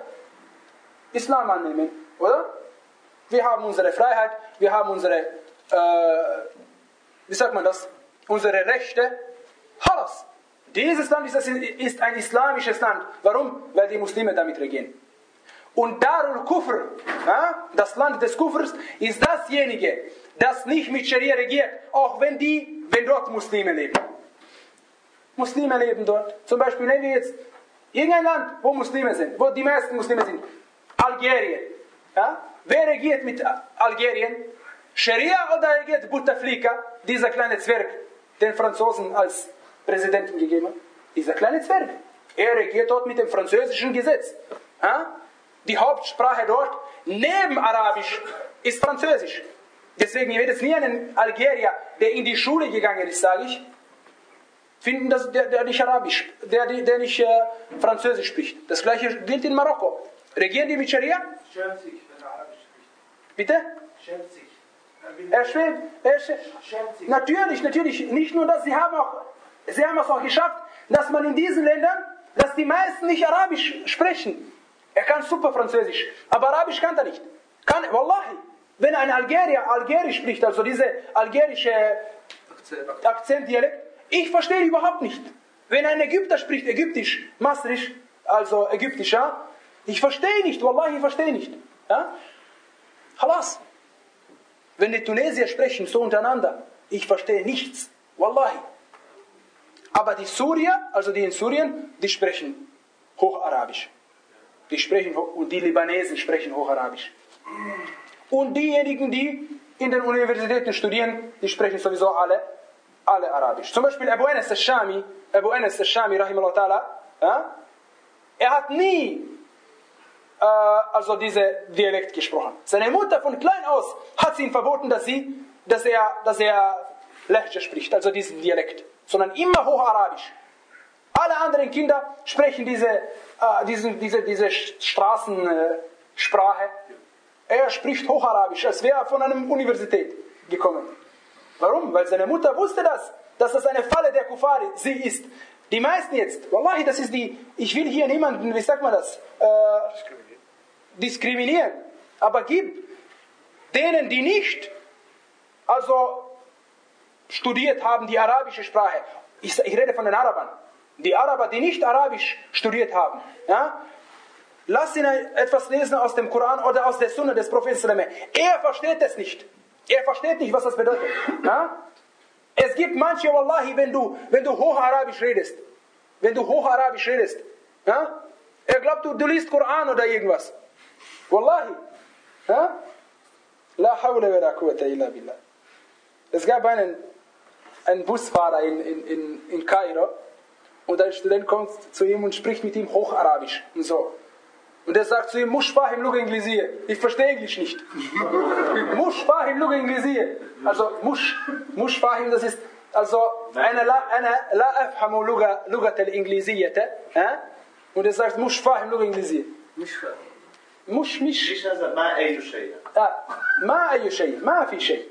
Islam annehmen. Oder? Wir haben unsere Freiheit. Wir haben unsere, äh, wie sagt man das? Unsere Rechte. Halas. Dieses Land ist, ist ein islamisches Land. Warum? Weil die Muslime damit regieren. Und Darul Kufr, ja, das Land des Kufrs, ist dasjenige, das nicht mit Scharia regiert, auch wenn, die, wenn dort Muslime leben. Muslime leben dort. Zum Beispiel nehmen wir jetzt irgendein Land, wo Muslime sind, wo die meisten Muslime sind. Algerien. Ja? Wer regiert mit Algerien? Scharia oder regiert Bouteflika, dieser kleine Zwerg, den Franzosen als Präsidenten gegeben hat? Dieser kleine Zwerg. Er regiert dort mit dem französischen Gesetz. Ja? Die Hauptsprache dort, neben Arabisch, ist Französisch. Deswegen wird es nie einen Algerier, der in die Schule gegangen ist, sage ich, finden, dass der, der nicht Arabisch, der, der nicht äh, Französisch spricht. Das gleiche gilt in Marokko. Regieren die mit Scharia? Schämt sich, wenn er Arabisch spricht. Bitte? Schämt sich. Er schämt, er schämt. Schämt sich. Natürlich, natürlich. Nicht nur das, sie haben, auch, sie haben es auch geschafft, dass man in diesen Ländern, dass die meisten nicht Arabisch sprechen. Er kann super Französisch, aber Arabisch kann er nicht. Kann, Wallahi. Wenn ein Algerier Algerisch spricht, also diese algerische Akzentdialekt, ich verstehe überhaupt nicht. Wenn ein Ägypter spricht Ägyptisch, Masrisch, also Ägyptischer, ich verstehe nicht, Wallahi, ich verstehe nicht. Ja? Halas. Wenn die Tunesier sprechen so untereinander, ich verstehe nichts. Wallahi. Aber die Syrier, also die in Syrien, die sprechen Hocharabisch. Die sprechen, und die Libanesen sprechen Hocharabisch. Und diejenigen, die in den Universitäten studieren, die sprechen sowieso alle, alle Arabisch. Zum Beispiel Abu Anas al-Shami, Abu Anas al-Shami, rahimahullah ta'ala, ja, er hat nie äh, also diese Dialekt gesprochen. Seine Mutter von klein aus hat ihm verboten, dass, sie, dass er, dass er Lehja spricht, also diesen Dialekt, sondern immer Hocharabisch. Alle anderen Kinder sprechen diese, äh, diesen, diese, diese Straßensprache. Er spricht Hocharabisch, als wäre er von einer Universität gekommen. Warum? Weil seine Mutter wusste das, dass das eine Falle der Kuffari sie ist. Die meisten jetzt, Wallahi, das ist die, ich will hier niemanden, wie sagt man das, äh, diskriminieren. diskriminieren. Aber gib denen, die nicht, also studiert haben, die arabische Sprache. Ich, ich rede von den Arabern. Die Araber, die nicht Arabisch studiert haben, ja, lass ihn etwas lesen aus dem Koran oder aus der Sunna des Propheten. Er versteht es nicht. Er versteht nicht, was das bedeutet. Ja? Es gibt manche, Wallahi, wenn du, wenn du Hocharabisch redest, wenn du Hocharabisch redest, ja? Er glaubt, du, du liest Koran oder irgendwas. Wallahi. Ja? La hawla wa la quwwata illa billah. Es gab einen, einen Busfahrer in, in, in, in Kairo und ein Student kommt zu ihm und spricht mit ihm Hocharabisch und so. Und er sagt zu ihm, Mush fahim lugha Inglisiye. Ich verstehe Englisch nicht. Mush fahim lugha Inglisiye. Also Mush, Mush fahim, das ist also eine la, eine la afhamu lugha lughat al-Inglisiyyata. Und er sagt Mush fahim lugha Inglisiye. مش فاهم. مش مش مش هذا ما أي شيء. آه ما أي شيء ما في شيء.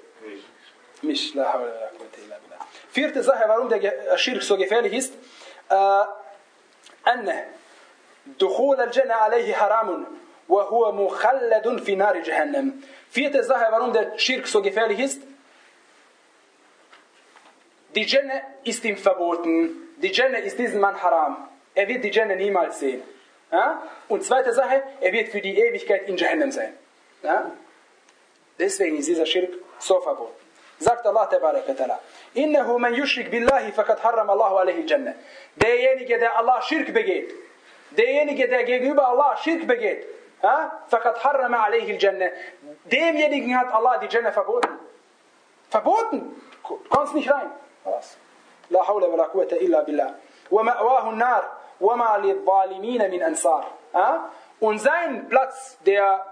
مش لا حول ولا قوة إلا بالله. Vierte Sache, warum der Schirk so gefährlich ist, äh, أن دخول الجنة عليه حرام وَهُوَ مُخَلَّدٌ فِي نَارِ جَهَنَّمْ. Vierte Sache, warum der Schirk so gefährlich ist. Die Jannah ist ihm verboten. Die Jannah ist diesem Mann haram. Er wird die Jannah niemals sehen. Ja? Und zweite Sache, er wird für die Ewigkeit in Jahannam sein. Ja? Deswegen ist dieser Schirk so verboten. Sagt Allah tabaraka ta'ala: Innahu man yushrik billahi faqad harrama Allahu alayhi al-Jannah. Derjenige, der Allah Schirk begeht, derjenige, der gegenüber Allah Schirk begeht, ja? faqad harrama alayhi al-Jannah. Demjenigen hat Allah die Jannah verboten. Verboten! Du kommst nicht rein. La hawla wa la quwwata illa billah. Wa ma'wahu an-nar wa ma lidh-dhalimin min ansar. Und sein Platz, der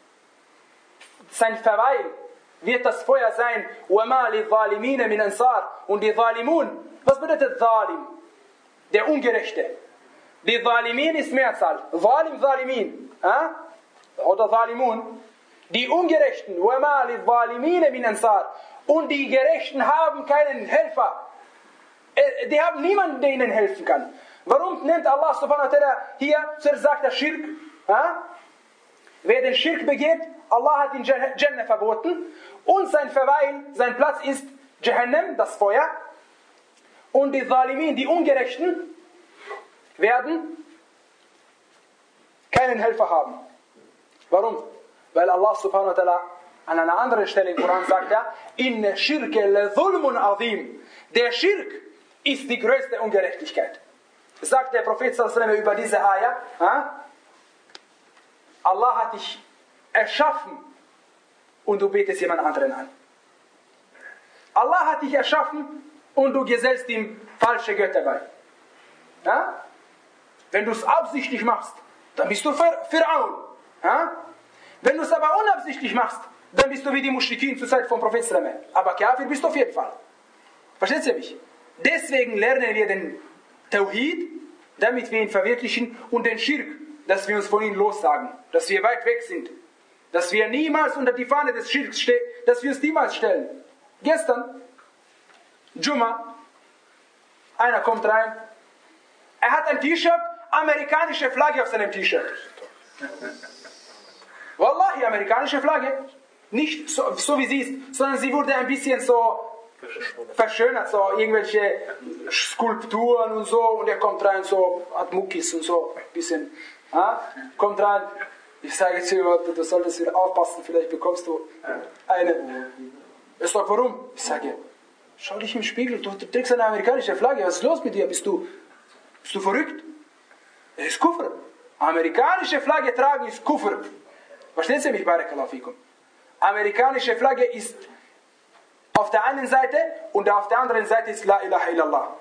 sein Verweil wird das Feuer sein. Wa ma lidh-dhalimin min ansar. Und die Zalimun, was bedeutet Zalim? Der Ungerechte. Die Zalimin ist Mehrzahl. Zalim, Zalimin. Oder Zalimun. Die Ungerechten. Wa ma lidh-dhalimin min ansar. Und die Gerechten haben keinen Helfer. Die haben niemanden, der ihnen helfen kann. Warum nennt Allah subhanahu wa ta'ala hier, zuerst sagt er Schirk? Ja? Wer den Schirk begeht, Allah hat ihn Jannah verboten. Und sein Verweil, sein Platz ist Jahannam, das Feuer. Und die Zalimin, die Ungerechten, werden keinen Helfer haben. Warum? Weil Allah subhanahu wa ta'ala an einer anderen Stelle im Koran sagt er, Inne Schirke le Zulmun azim. Der Schirk ist die größte Ungerechtigkeit. Sagt der Prophet sallallahu alaihi wasallam über diese Ayah, ha? Allah hat dich erschaffen und du betest jemand anderen an. Allah hat dich erschaffen und du gesellst ihm falsche Götter bei. Ja? Wenn du es absichtlich machst, dann bist du Fir'aun. Ja? Wenn du es aber unabsichtlich machst, dann bist du wie die Muschrikin zur Zeit vom Prophet sallallahu alaihi wasallam. Aber Kafir bist du auf jeden Fall. Versteht ihr mich? Deswegen lernen wir den Tawhid, damit wir ihn verwirklichen, und den Schirk, dass wir uns von ihm lossagen, dass wir weit weg sind, dass wir niemals unter die Fahne des Schirks stehen, dass wir uns niemals stellen. Gestern, Juma, einer kommt rein, er hat ein T-Shirt, amerikanische Flagge auf seinem T-Shirt. Wallahi, amerikanische Flagge. Nicht so, so wie sie ist, sondern sie wurde ein bisschen so verschönert, so irgendwelche Skulpturen und so, und er kommt rein, so, hat Muckis und so, ein bisschen, ha? Kommt rein, ich sage zu ihm, du solltest wieder aufpassen, vielleicht bekommst du eine. Er sagt, warum? Ich sage, schau dich im Spiegel, du trägst eine amerikanische Flagge, was ist los mit dir, bist du, bist du verrückt? Es ist Kufr. Amerikanische Flagge tragen ist Kufr. Verstehen Sie mich, Barakallahu fikum? Amerikanische Flagge ist auf der einen Seite und auf der anderen Seite ist La ilaha illallah.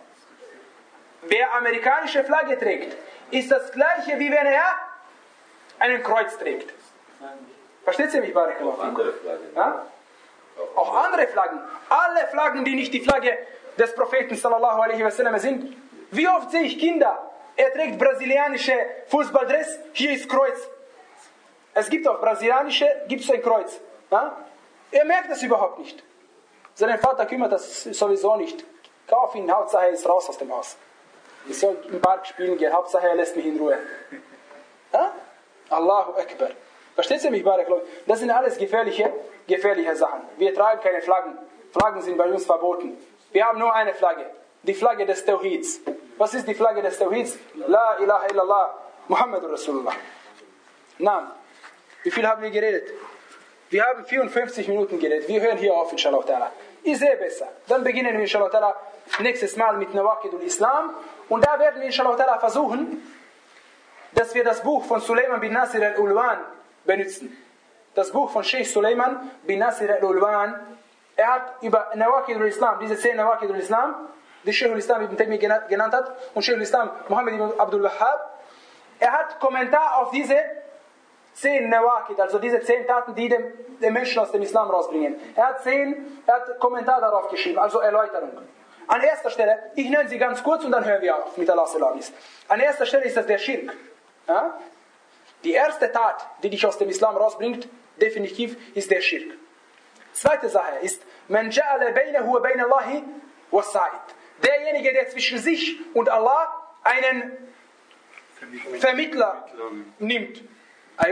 Wer amerikanische Flagge trägt, ist das gleiche, wie wenn er einen Kreuz trägt. Versteht ihr mich, Barakallahu fikum? Andere Flaggen. Ja? Auch andere Flaggen. Alle Flaggen, die nicht die Flagge des Propheten sallallahu alaihi wasallam sind. Wie oft sehe ich Kinder, er trägt brasilianische Fußballdress, hier ist Kreuz. Es gibt auch brasilianische, gibt es ein Kreuz. Ja? Er merkt das überhaupt nicht. Sein Vater kümmert das sowieso nicht. Kauf ihn, Hauptsache er ist raus aus dem Haus. Ich soll im Park spielen gehen, Hauptsache er lässt mich in Ruhe. Ja? Allahu Akbar. Versteht ihr mich, Barakallahu? Das sind alles gefährliche, gefährliche Sachen. Wir tragen keine Flaggen. Flaggen sind bei uns verboten. Wir haben nur eine Flagge. Die Flagge des Tawhids. Was ist die Flagge des Tawhids? La ilaha illallah, Muhammadur Rasulullah. Na, wie viel haben wir geredet? Wir haben vierundfünfzig Minuten geredet. Wir hören hier auf, inshallah ta'ala. Ich sehe besser. Dann beginnen wir, inshallah ta'ala, nächstes Mal mit Nawaqidul Islam. Und da werden wir, inshallah ta'ala, versuchen, dass wir das Buch von Suleiman bin Nasir al-Ulwan benutzen. Das Buch von Sheikh Suleiman bin Nasir al-Ulwan. Er hat über Nawaqidul Islam, diese zehn Nawaqidul Islam, die Sheikh al-Islam ibn Taymiyyah genannt hat, und Sheikh al-Islam Muhammad ibn Abdul Wahhab. Er hat Kommentar auf diese zehn Nawaqid, also diese zehn Taten, die dem, den Menschen aus dem Islam rausbringen. Er hat zehn, er hat Kommentar darauf geschrieben, also Erläuterung. An erster Stelle, ich nenne sie ganz kurz und dann hören wir auf mit Allahs Erlaubnis. An erster Stelle ist das der Schirk. Ja? Die erste Tat, die dich aus dem Islam rausbringt, definitiv ist der Schirk. Zweite Sache ist, man ja'ala bainahu wa bain Allahi wasa'id. Derjenige, der zwischen sich und Allah einen Vermittler nimmt.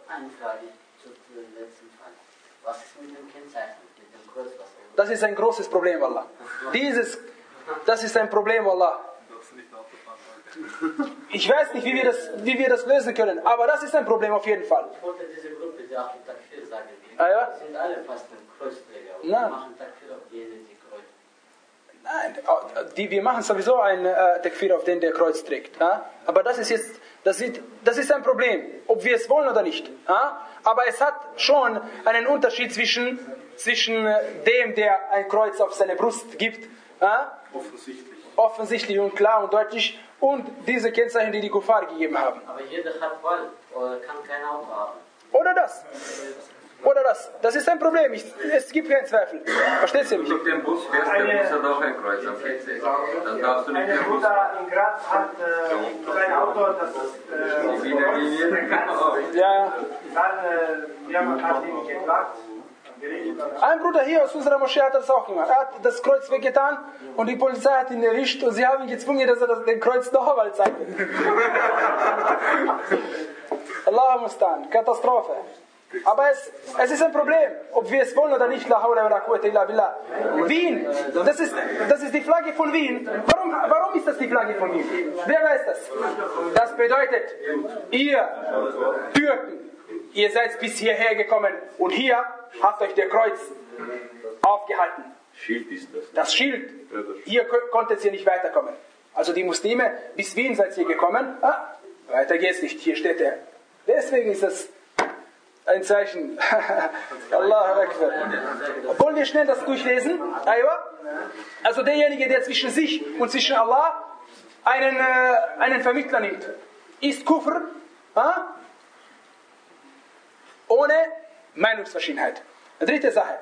Eine Frage zu dem letzten Fall. Was ist mit dem Kennzeichen, mit dem Kreuz? Was Das ist ein großes Problem, Wallah. Dieses, das ist ein Problem, Wallah. Ich weiß nicht, wie wir, das, wie wir das lösen können, aber das ist ein Problem auf jeden Fall. Ich wollte diese Gruppe, die auch Takfir sagen, die Ah, ja? sind alle fast ein Kreuzträger und Nein. die machen Takfir auf jene, die Kreuz. Nein, die, wir machen sowieso ein äh, Takfir auf den, der Kreuz trägt. Ja? Aber das ist jetzt, das ist, das ist ein Problem, ob wir es wollen oder nicht. Ja? Aber es hat schon einen Unterschied zwischen, zwischen dem, der ein Kreuz auf seine Brust gibt, ja? Offensichtlich. Offensichtlich und klar und deutlich, und diese Kennzeichen, die die Kuffar gegeben haben. Aber jeder hat Wald oder kann kein Auto haben. Oder das. Oder das. Das ist ein Problem. Ich, es gibt keinen Zweifel. Verstehst du mich? Wenn du den Bus fährst, der Bus hat auch ein Kreuz auf P C. Dann darfst du nicht mehr Mein Bus. Bruder in Graz hat äh, sein Auto, das Die Wiederlinie. Ja. dann, äh, jemand hat ihn geklagt. Ein Bruder hier aus unserer Moschee hat das auch gemacht. Er hat das Kreuz weggetan und die Polizei hat ihn erwischt und sie haben ihn gezwungen, dass er das, den Kreuz noch einmal zeigt. Allah mustan. Katastrophe. Aber es, es ist ein Problem, ob wir es wollen oder nicht. La hawla wa la quwwata illa billah. Wien, das ist, das ist die Flagge von Wien. Warum, warum ist das die Flagge von Wien? Wer weiß das? Das bedeutet, ihr Türken, ihr seid bis hierher gekommen und hier hat euch der Kreuz aufgehalten. Schild ist das. Das Schild. Ihr konntet hier nicht weiterkommen. Also die Muslime, bis Wien seid ihr gekommen. Ah, weiter geht's nicht. Hier steht er. Deswegen ist das ein Zeichen. Allahu Akbar. Wollen wir schnell das durchlesen? Also derjenige, der zwischen sich und zwischen Allah einen, äh, einen Vermittler nimmt, ist Kufr, ah? Ohne Meinungsverschiedenheit. Dritte Sache.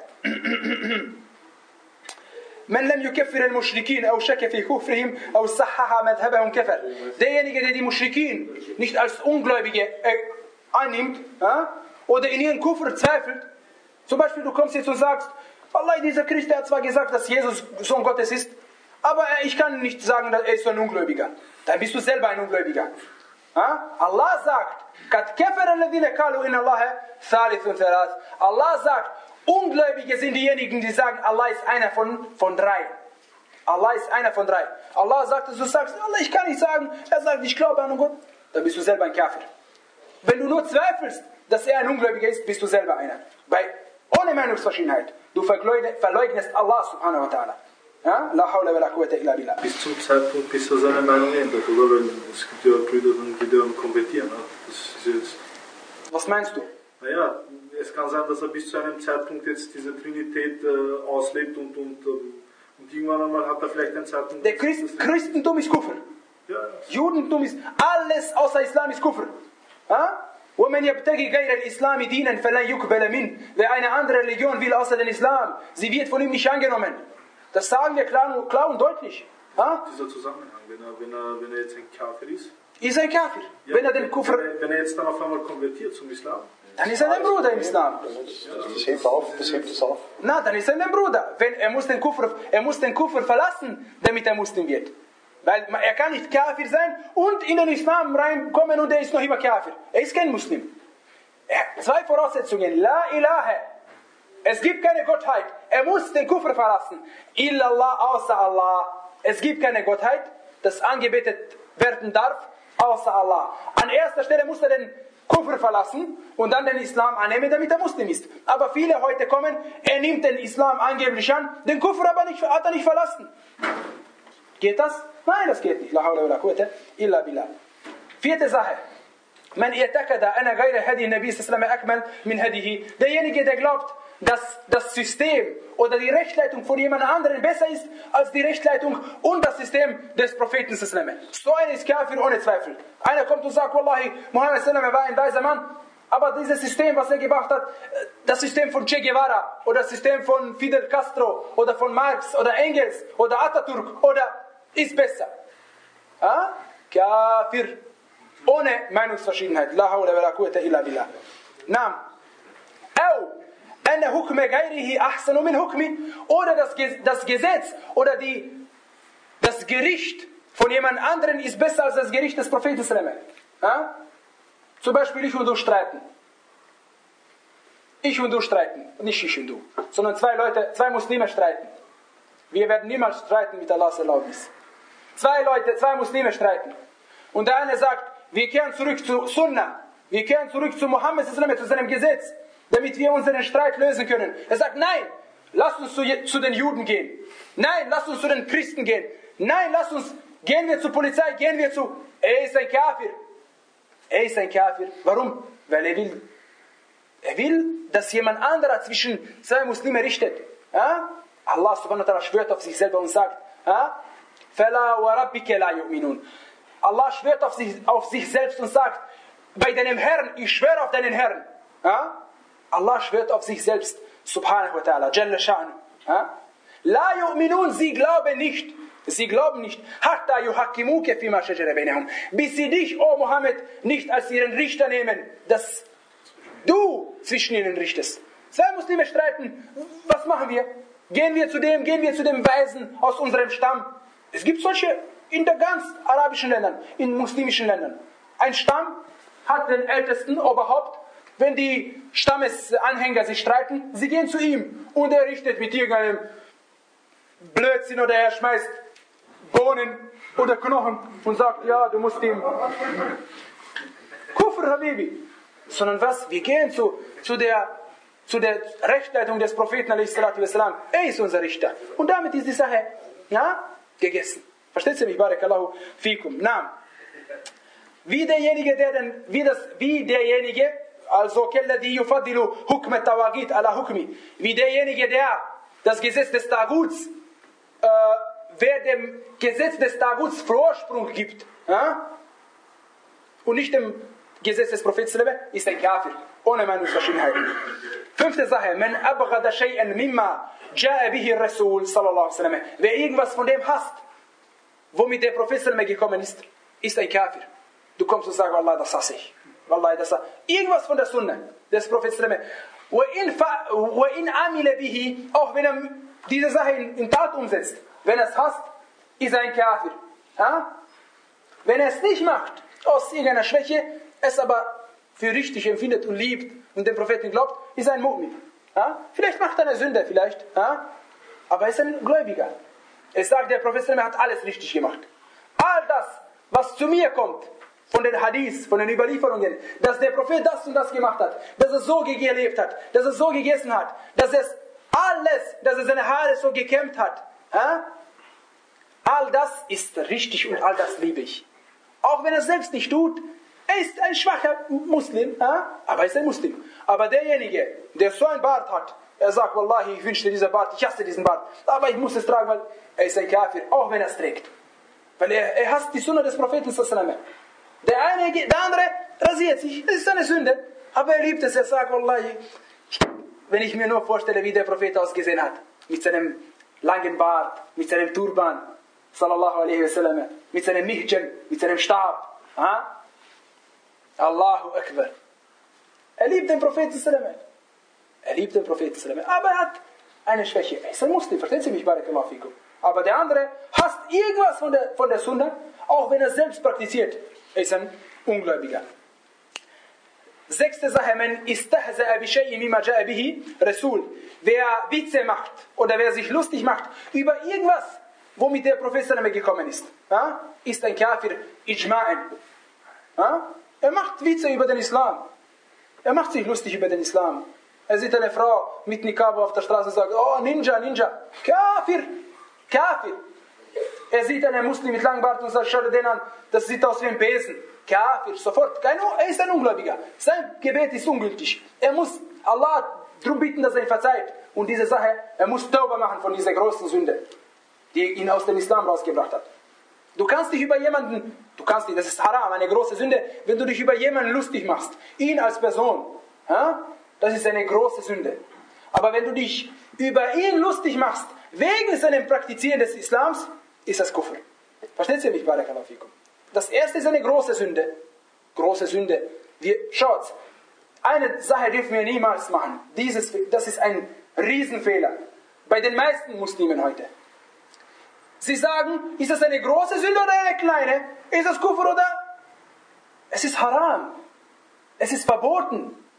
من لم يكفر المشركين أو شك في كفرهم أو صحح مذهبهم كفر. Derjenige, der die Muschrikin nicht als Ungläubige äh, annimmt, äh, oder in ihren Kufr zweifelt, zum Beispiel du kommst jetzt und sagst, Allah, dieser Christ, der hat zwar gesagt, dass Jesus Sohn Gottes ist, aber ich kann nicht sagen, dass er ist so ein Ungläubiger. Dann bist du selber ein Ungläubiger. Allah sagt, Allah sagt, Ungläubige sind diejenigen, die sagen, Allah ist einer von, von drei. Allah ist einer von drei. Allah sagt, du sagst, Allah, ich kann nicht sagen, er sagt, ich glaube an Gott, dann bist du selber ein Kafir. Wenn du nur zweifelst, dass er ein Ungläubiger ist, bist du selber einer. Weil ohne Meinungsverschiedenheit, du verleugnest Allah subhanahu wa ta'ala. Ja? La hawla wa la quwwata illa billah. Bis zum Zeitpunkt, bis er seine Meinung ändert, oder? Weil es gibt ja Brüder, die dann konvertieren. Das ist jetzt... Was meinst du? Naja, es kann sein, dass er bis zu einem Zeitpunkt jetzt diese Trinität äh, auslebt und, und, ähm, und irgendwann einmal hat er vielleicht einen Zeitpunkt... Der Christ, Christentum ist Kufr. Ja, ja. Judentum ist alles außer Islam ist Kufr. Ja? وَمَنْ يَبْتَغِي غَيْرَ الْإِسْلَامِ دِينًا فَلَنْ يُقْبَلَ مِنْهُ. Wer eine andere Religion will außer den Islam, sie wird von ihm nicht angenommen. Das sagen wir klar, klar und deutlich. Ha? Dieser Zusammenhang, wenn er, wenn, er, wenn er jetzt ein Kafir ist. Ist ein Kafir. Ja, wenn, er den Kufr, wenn, er, wenn er jetzt dann auf einmal konvertiert zum Islam. Dann ist er ein Bruder im Islam. Das hebt auf, das hebt es auf. Na, dann ist er ein Bruder. Wenn, er, muss den Kufr, er muss den Kufr verlassen, damit er Muslim wird. Weil er kann nicht Kafir sein und in den Islam reinkommen und er ist noch immer Kafir. Er ist kein Muslim. Er, zwei Voraussetzungen. La ilaha. Es gibt keine Gottheit. Er muss den Kufr verlassen. Illallah, außer Allah. Es gibt keine Gottheit, das angebetet werden darf, außer Allah. An erster Stelle muss er den Kufr verlassen und dann den Islam annehmen, damit er Muslim ist. Aber viele heute kommen, er nimmt den Islam angeblich an, den Kufr aber nicht, hat er nicht verlassen. Geht das? Nein, das geht nicht. La hawla wa la quwwata illa billah. Vierte Sache. Man i'taqada ana ghayra hadi Nabi sallallahu alaihi wasallam akmal min hadihi. Derjenige, der glaubt, dass das System oder die Rechtleitung von jemand anderem besser ist als die Rechtleitung und das System des Propheten sallallahu alaihi wasallam. So einer ist Kafir ohne Zweifel. Einer kommt und sagt, Wallahi, Muhammad sallallahu alaihi wasallam war ein weiser Mann, aber dieses System, was er gebracht hat, das System von Che Guevara oder das System von Fidel Castro oder von Marx oder Engels oder Atatürk oder ist besser. Ah? Kafir. Ohne Meinungsverschiedenheit. La hawla wa la quwwata illa billah. Naam. Au. Anna hukme ghairihi ahsanu min hukmi. Oder das, das Gesetz oder die, das Gericht von jemand anderen ist besser als das Gericht des Propheten sallallahu alaihi wasallam. Zum Beispiel ich und du streiten. ich und du streiten, nicht ich und du, sondern zwei Leute, zwei Muslime streiten. Wir werden niemals streiten mit Allahs Erlaubnis. Zwei Leute, zwei Muslime streiten. Und der eine sagt, wir kehren zurück zu Sunnah, wir kehren zurück zu Mohammed, zu seinem Gesetz, damit wir unseren Streit lösen können. Er sagt, nein, lass uns zu, zu den Juden gehen. Nein, lass uns zu den Christen gehen. Nein, lass uns, gehen wir zur Polizei, gehen wir zu, er ist ein Kafir. Er ist ein Kafir. Warum? Weil er will, er will, dass jemand anderer zwischen zwei Muslime richtet. Ja? Allah subhanahu wa ta'ala schwört auf sich selber und sagt, ja? Fala wa rabbika la yu'minun. Allah schwört auf sich, auf sich selbst und sagt, bei deinem Herrn, ich schwöre auf deinen Herrn. Ja? Allah schwört auf sich selbst, subhanahu wa ta'ala, jalla sha'nu. Ja? La yu'minun, sie glauben nicht. Sie glauben nicht. Hatta yuhakkimuke fima shajara bainahum. Bis sie dich, o Mohammed, nicht als ihren Richter nehmen, dass du zwischen ihnen richtest. Zwei Muslime streiten. Was machen wir? Gehen wir zu dem, gehen wir zu dem Weisen aus unserem Stamm. Es gibt solche in der ganz arabischen Ländern, in muslimischen Ländern. Ein Stamm hat den ältesten Oberhaupt. Wenn die Stammesanhänger sich streiten, sie gehen zu ihm und er richtet mit irgendeinem Blödsinn oder er schmeißt Bohnen oder Knochen und sagt, ja, du musst ihm Kufr, Habibi. Sondern was? Wir gehen zu, zu, der, zu der Rechtleitung des Propheten, wassalam. Er ist unser Richter. Und damit ist die Sache ja, gegessen. Versteht ihr mich? Barakallahu fikum. Na, wie derjenige, der denn, wie, das, wie derjenige, also, kelladhi yufadilu hukm tawagit ala hukmi, wie derjenige, der das Gesetz des Taguts äh, wer dem Gesetz des Taguts Vorsprung gibt ja? und nicht dem Gesetz des Propheten, ist ein Kafir, ohne Meinungsverschiedenheiten. Fünfte Sache, man abghada shay'an mimma ja'a bihi Rasul sallallahu alaihi wasallam. Wer irgendwas von dem hasst, womit der Prophet gekommen ist, ist ein Kafir. Du kommst und sagst, Wallah, das hasse ich. Wallah, das hasse ich. Irgendwas von der Sunna des Propheten. Wa in amila bihi, auch wenn er diese Sache in, in Tat umsetzt, wenn er es hasst, ist er ein Kafir. Ja? Wenn er es nicht macht, aus irgendeiner Schwäche, es aber für richtig empfindet und liebt und dem Propheten glaubt, ist er ein Mu'min. Ja? Vielleicht macht er eine Sünde, vielleicht, ja? Aber er ist ein Gläubiger. Es sagt, der Prophet hat alles richtig gemacht. All das, was zu mir kommt, von den Hadiths, von den Überlieferungen, dass der Prophet das und das gemacht hat, dass er so gelebt hat, dass er so gegessen hat, dass er alles, dass er seine Haare so gekämmt hat. Ja? All das ist richtig und all das liebe ich. Auch wenn er es selbst nicht tut, er ist ein schwacher Muslim, ja? Aber er ist ein Muslim. Aber derjenige, der so ein Bart hat, er sagt, Wallahi, ich wünschte dieser Bart, ich hasse diesen Bart, aber ich muss es tragen, weil er ist ein Kafir, auch wenn er es trägt. Weil er, er hasst die Sunna des Propheten. Der eine, der andere rasiert sich, das ist eine Sünde, aber er liebt es, er sagt, Wallahi, wenn ich mir nur vorstelle, wie der Prophet ausgesehen hat, mit seinem langen Bart, mit seinem Turban, sallallahu alaihi wasallam, mit seinem Mihjan, mit seinem Stab, ha? Allahu Akbar. Er liebt den Propheten, er liebt den Propheten, aber er hat eine Schwäche. Er ist ein Muslim, verstehen Sie mich, barakallahu fikum. Aber der andere hasst irgendwas von der, von der Sunna, auch wenn er selbst praktiziert. Er ist ein Ungläubiger. Sechste Sache, man istahza'a bi shay'in mimma ja'a bihi Rasul. Wer Witze macht oder wer sich lustig macht über irgendwas, womit der Prophet gekommen ist, ja, ist ein Kafir, ijma'an. Ja? Er macht Witze über den Islam. Er macht sich lustig über den Islam. Er sieht eine Frau mit Niqab auf der Straße und sagt, oh Ninja, Ninja. Kafir, Kafir. Er sieht einen Muslim mit langem Bart und sagt, schau dir den an, das sieht aus wie ein Besen. Kafir, sofort. Kein, er ist ein Ungläubiger. Sein Gebet ist ungültig. Er muss Allah darum bitten, dass er ihn verzeiht. Und diese Sache, er muss Tauba machen von dieser großen Sünde, die ihn aus dem Islam rausgebracht hat. Du kannst dich über jemanden, du kannst dich, das ist haram, eine große Sünde, wenn du dich über jemanden lustig machst, ihn als Person, ja, das ist eine große Sünde. Aber wenn du dich über ihn lustig machst, wegen seinem Praktizieren des Islams, ist das Kufr. Versteht ihr mich, barakallahu fikum? Das erste ist eine große Sünde. Große Sünde. Wir, schaut, eine Sache dürfen wir niemals machen. Dieses, das ist ein Riesenfehler. Bei den meisten Muslimen heute. Sie sagen, ist das eine große Sünde oder eine kleine? Ist das Kufr oder? Es ist haram. Es ist verboten.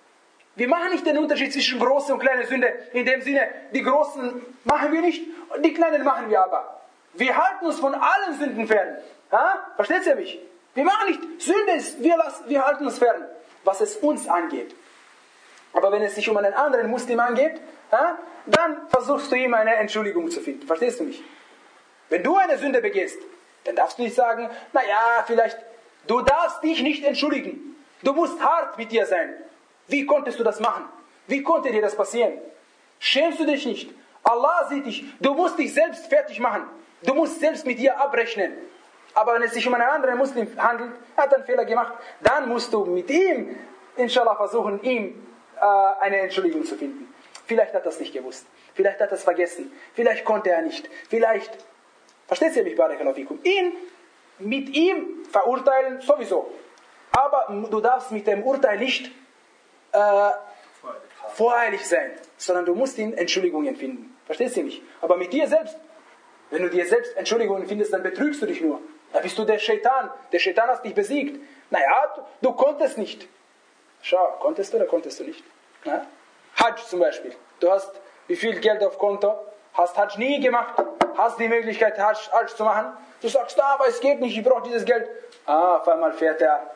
Wir machen nicht den Unterschied zwischen große und kleine Sünde. In dem Sinne, die großen machen wir nicht und die kleinen machen wir aber. Wir halten uns von allen Sünden fern. Ha? Versteht ihr mich? Wir machen nicht Sünde, ist, wir, lassen, wir halten uns fern, was es uns angeht. Aber wenn es sich um einen anderen Muslim angeht, ha, dann versuchst du ihm eine Entschuldigung zu finden. Verstehst du mich? Wenn du eine Sünde begehst, dann darfst du nicht sagen, naja, vielleicht, du darfst dich nicht entschuldigen. Du musst hart mit dir sein. Wie konntest du das machen? Wie konnte dir das passieren? Schämst du dich nicht? Allah sieht dich. Du musst dich selbst fertig machen. Du musst selbst mit dir abrechnen. Aber wenn es sich um einen anderen Muslim handelt, er hat einen Fehler gemacht, dann musst du mit ihm, inshallah, versuchen, ihm äh, eine Entschuldigung zu finden. Vielleicht hat er es nicht gewusst. Vielleicht hat er es vergessen. Vielleicht konnte er nicht. Vielleicht, versteht ihr mich, Barakallahu fikum? Ihn, mit ihm verurteilen sowieso. Aber du darfst mit dem Urteil nicht äh, voreilig sein, sondern du musst ihn Entschuldigungen finden. Verstehst du mich? Aber mit dir selbst, wenn du dir selbst Entschuldigungen findest, dann betrügst du dich nur. Da bist du der Shaitan. Der Shaitan hat dich besiegt. Naja, du, du konntest nicht. Schau, konntest du oder konntest du nicht? Na? Hajj zum Beispiel. Du hast wie viel Geld auf Konto, hast Hajj nie gemacht, hast die Möglichkeit Hajj, Hajj zu machen. Du sagst, ah, aber es geht nicht, ich brauche dieses Geld. Ah, auf einmal fährt er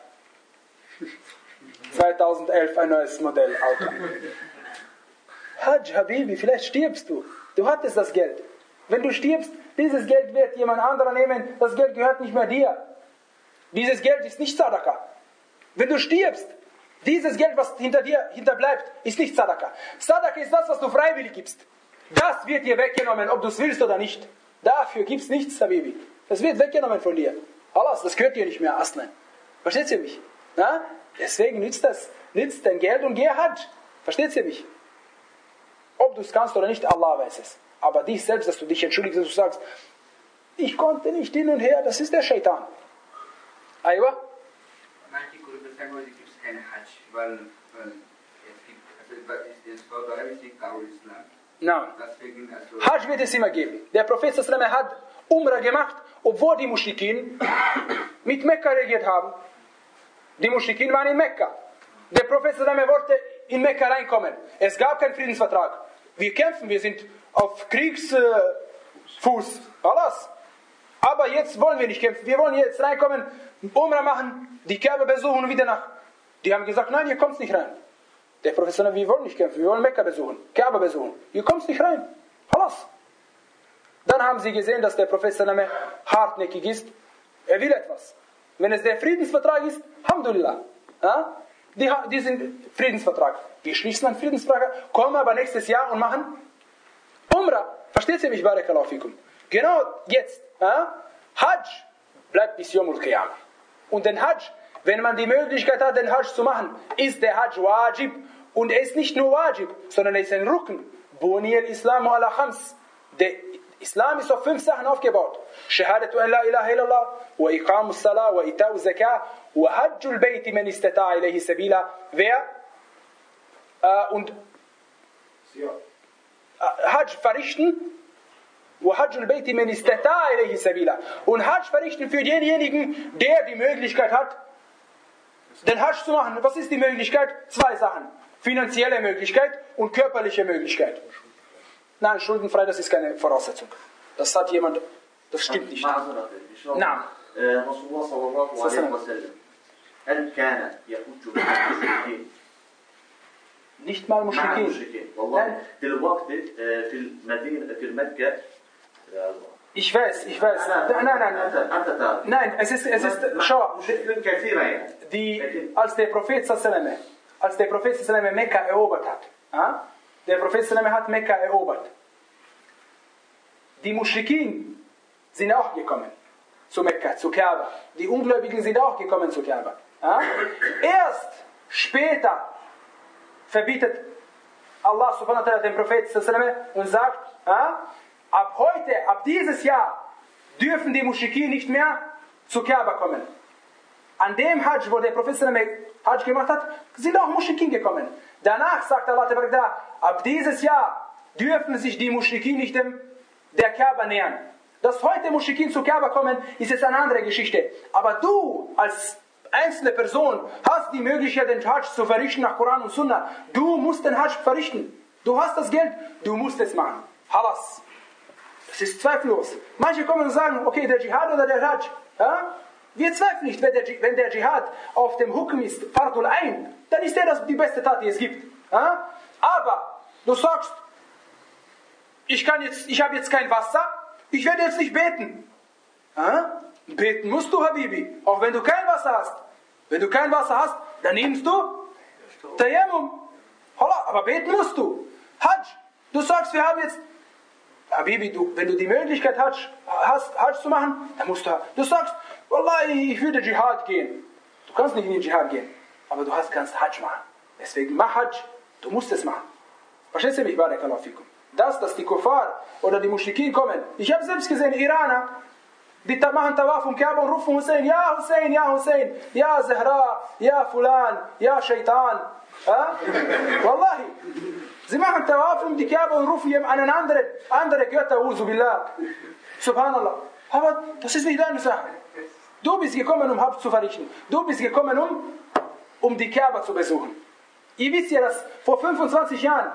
zweitausendelf ein neues Modell Auto. Hajj, Habibi, vielleicht stirbst du. Du hattest das Geld. Wenn du stirbst, dieses Geld wird jemand anderer nehmen, das Geld gehört nicht mehr dir. Dieses Geld ist nicht Sadaqa. Wenn du stirbst, dieses Geld, was hinter dir hinterbleibt, ist nicht Sadaqa. Sadaqa ist das, was du freiwillig gibst. Das wird dir weggenommen, ob du es willst oder nicht. Dafür gibt es nichts, Habibi. Das wird weggenommen von dir. Alles, das gehört dir nicht mehr, Aslan. Versteht ihr mich? Na? Deswegen nützt das, nützt dein Geld und geh Hajj. Versteht ihr mich? Ob du es kannst oder nicht, Allah weiß es. Aber dich selbst, dass du dich entschuldigst, dass du sagst, ich konnte nicht hin und her, das ist der Shaitan. Aywa? Manche Gruppen sagen, es gibt keinen Hajj, weil, weil es gibt, also es ist Saudi-Arabien nicht Islam. Nein. Deswegen, also Hajj wird es immer geben. Der Prophet sallallahu alaihi wasallam hat Umrah gemacht, obwohl die Muschrikin mit Mekka regiert haben. Die Muschrikin waren in Mekka. Der Prophet sallallahu alaihi wasallam wollte in Mekka reinkommen. Es gab keinen Friedensvertrag. Wir kämpfen, wir sind auf Kriegsfuß. Alles. Aber jetzt wollen wir nicht kämpfen. Wir wollen jetzt reinkommen, Umrah machen, die Kaaba besuchen und wieder nach. Die haben gesagt, nein, ihr kommt nicht rein. Der Prophet sallallahu alaihi wasallam, wir wollen nicht kämpfen, wir wollen Mekka besuchen, Kaaba besuchen. Ihr kommt nicht rein. Alles. Dann haben sie gesehen, dass der Prophet sallallahu alaihi wasallam hartnäckig ist. Er will etwas. Wenn es der Friedensvertrag ist, Alhamdulillah. Ja? Die, die sind Friedensvertrag. Wir schließen einen Friedensvertrag, kommen aber nächstes Jahr und machen Umrah. Versteht ihr mich, Barakallahu fikum? Genau jetzt. Ja? Hajj bleibt bis Yawmul Qiyamah. Und den Hajj, wenn man die Möglichkeit hat, den Hajj zu machen, ist der Hajj wajib. Und er ist nicht nur wajib, sondern er ist ein Rücken. Buni al-Islamu ala khams. Der Islam ist auf fünf Sachen aufgebaut. Shahadatu an la ilaha illallah, wa iqamu salah, wa ita'u zakah, wa hajjul bayti man istata'a ilayhi sabila. Wer? Äh, und äh, Hajj verrichten, wa hajjul bayti man istata'a ilayhi sabila. Und Hajj verrichten für denjenigen, der die Möglichkeit hat, den Hajj zu machen. Was ist die Möglichkeit? Zwei Sachen. Finanzielle Möglichkeit und körperliche Möglichkeit. Nein, schuldenfrei, das ist keine Voraussetzung. Das hat jemand, das stimmt nicht. Nein. Rasulullah sallallahu alaihi wasallam. هل كان يحج بالمشركين؟ Nicht mal Muschrikin. والله دلوقتي في المدينة في مكة. Ich weiß, ich weiß. Nein, nein, nein. Nein, es ist, es ist, schau, die, als der Prophet sallallahu als der Prophet sallallahu Mekka erobert hat, ja? Der Prophet sallallahu hat Mekka erobert. Die Muschrikin sind auch gekommen zu Mekka, zu Kaaba. Die Ungläubigen sind auch gekommen zu Kaaba. Ja? Erst später verbietet Allah subhanahu wa ta'ala den Prophet sallallahu und sagt, ja, ab heute, ab dieses Jahr dürfen die Muschrikin nicht mehr zu Kaaba kommen. An dem Hajj, wo der Prophet sallallahu Hajj gemacht hat, sind auch Muschrikin gekommen. Danach sagt Allah, ab dieses Jahr dürfen sich die Muschrikin nicht dem, der Kaaba nähern. Dass heute Muschrikin zu Kaaba kommen, ist jetzt eine andere Geschichte. Aber du, als einzelne Person hast die Möglichkeit, den Hajj zu verrichten nach Koran und Sunna. Du musst den Hajj verrichten. Du hast das Geld, du musst es machen. Halas. Das ist zweifellos. Manche kommen und sagen, okay, der Dschihad oder der Hajj. Ja? Wir zweifeln nicht, wenn der, wenn der Dschihad auf dem Hukm ist, Fardul Ain, dann ist der das die beste Tat, die es gibt. Ja? Aber du sagst, ich kann jetzt, ich habe jetzt kein Wasser, ich werde jetzt nicht beten. Ja? Beten musst du, Habibi, auch wenn du kein Wasser hast. Wenn du kein Wasser hast, dann nimmst du Tayammum. Aber beten musst du. Hajj, du sagst, wir haben jetzt, Habibi, du, wenn du die Möglichkeit hast, hast, Hajj zu machen, dann musst du, du sagst, Wallahi, ich würde Dschihad gehen. Du kannst nicht in den Dschihad gehen, aber du hast, kannst Hajj machen. Deswegen mach Hajj, du musst es machen. Verstehst du mich, Barakallahu fikum? Das, dass die Kuffar oder die Mushrikin kommen. Ich habe selbst gesehen, Iraner, die machen Tawaf um Kaaba und rufen Hussein, ja Hussein, ja Hussein, ja Zahra, ja Fulan, ja Shaitan. Ja? Wallahi. Sie machen Tawaf um die Kaaba und rufen ihm einen anderen, andere Götter, Uzu Billah. Subhanallah. Aber das ist nicht deine Sache. Du bist gekommen, um Hajj zu verrichten. Du bist gekommen, um, um die Kaaba zu besuchen. Ihr wisst ja, dass vor fünfundzwanzig Jahren,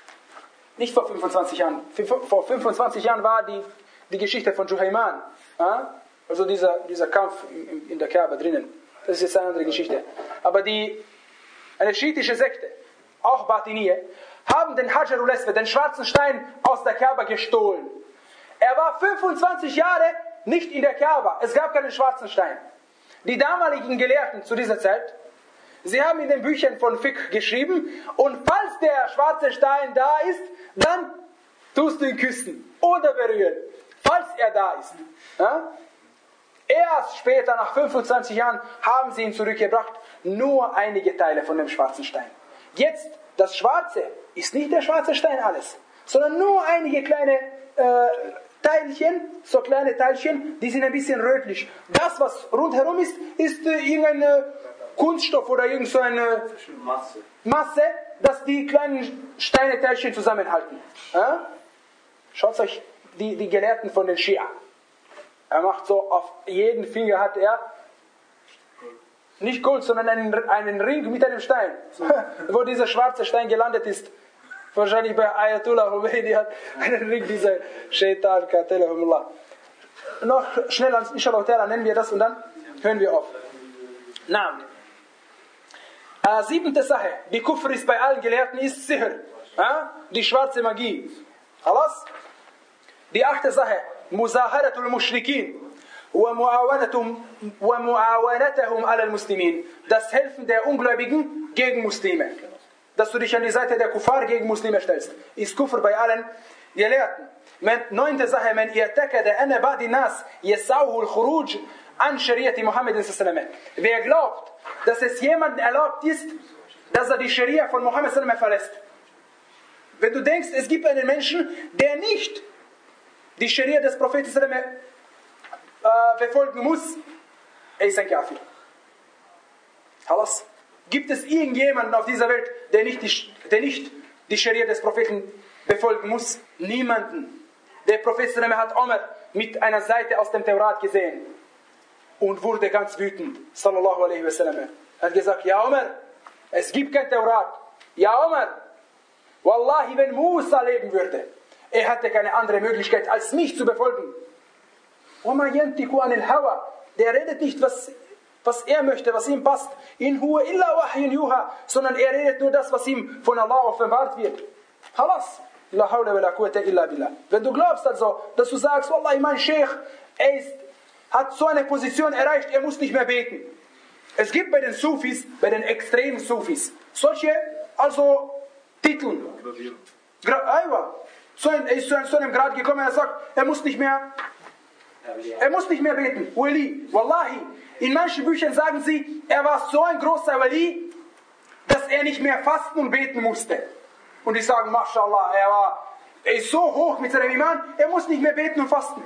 nicht vor fünfundzwanzig Jahren, vor fünfundzwanzig Jahren war die, die Geschichte von Juhayman. Ja? Also dieser, dieser Kampf in, in der Kaaba drinnen. Das ist jetzt eine andere Geschichte. Aber die, eine schiitische Sekte, auch Batiniye, haben den Hajarul Aswad, den schwarzen Stein, aus der Kaaba gestohlen. Er war fünfundzwanzig Jahre nicht in der Kaaba. Es gab keinen schwarzen Stein. Die damaligen Gelehrten zu dieser Zeit, sie haben in den Büchern von Fiqh geschrieben, und falls der schwarze Stein da ist, dann tust du ihn küssen oder berühren. Falls er da ist. Ja? Erst später, nach fünfundzwanzig Jahren, haben sie ihn zurückgebracht, nur einige Teile von dem schwarzen Stein. Jetzt, das Schwarze ist nicht der schwarze Stein alles, sondern nur einige kleine äh, Teilchen, so kleine Teilchen, die sind ein bisschen rötlich. Das, was rundherum ist, ist äh, irgendein Kunststoff oder irgend so eine Masse, Masse, dass die kleinen Steine, Teilchen zusammenhalten. Ja? Schaut euch die, die Gelehrten von den Schia. Er macht so, auf jeden Finger hat er nicht Gold, sondern einen, einen Ring mit einem Stein. Wo dieser schwarze Stein gelandet ist. Wahrscheinlich bei Ayatollah Khomeini hat einen Ring, dieser Shaitan, Katelahumullah. Noch schnell, inshallah, nennen wir das und dann hören wir auf. Naam. Äh, siebente Sache, die Kufr ist bei allen Gelehrten, ist Sihr. Äh? Die schwarze Magie. Alles? Die achte Sache, Muzaharatul Mushrikin wa mu'awanatahum ala al-Muslimin. Das Helfen der Ungläubigen gegen Muslime. Dass du dich an die Seite der Kuffar gegen Muslime stellst. Ist Kufr bei allen Gelehrten. Neunte Sache, man i'takada anna ba'di nas yas'uhu al-khuruj an Shariati Muhammadin sallallahu alaihi wasallam. Wer glaubt, dass es jemandem erlaubt ist, dass er die Scharia von Muhammad sallallahu alaihi wasallam verlässt. Wenn du denkst, es gibt einen Menschen, der nicht die Scharia des Propheten sallallahu alaihi wasallam äh, befolgen muss, er ist ein Kafir. Halas. Gibt es irgendjemanden auf dieser Welt, der nicht die, der nicht die Scharia des Propheten befolgen muss? Niemanden. Der Prophet sallallahu alaihi wasallam hat Omar mit einer Seite aus dem Taurat gesehen und wurde ganz wütend. Sallallahu alaihi wasallam. Er hat gesagt, ja Omar, es gibt kein Taurat. Ja Omar, Wallahi, wenn Musa leben würde, er hatte keine andere Möglichkeit, als mich zu befolgen. Oma yantiku anil hawa. Der redet nicht, was, was er möchte, was ihm passt. In huwa illa wahyun yuha. Sondern er redet nur das, was ihm von Allah offenbart wird. Halas. La hawla wa la quwwata illa billah. Wenn du glaubst also, dass du sagst, Wallahi, mein Sheikh, er ist, hat so eine Position erreicht, er muss nicht mehr beten. Es gibt bei den Sufis, bei den extremen Sufis, solche, also, Titel. Gra- so ein, er ist zu so einem Grad gekommen, er sagt, er muss nicht mehr, er muss nicht mehr beten. Wali, Wallahi. In manchen Büchern sagen sie, er war so ein großer Wali, dass er nicht mehr fasten und beten musste. Und die sagen, Mashallah, er war, er ist so hoch mit seinem Iman, er muss nicht mehr beten und fasten.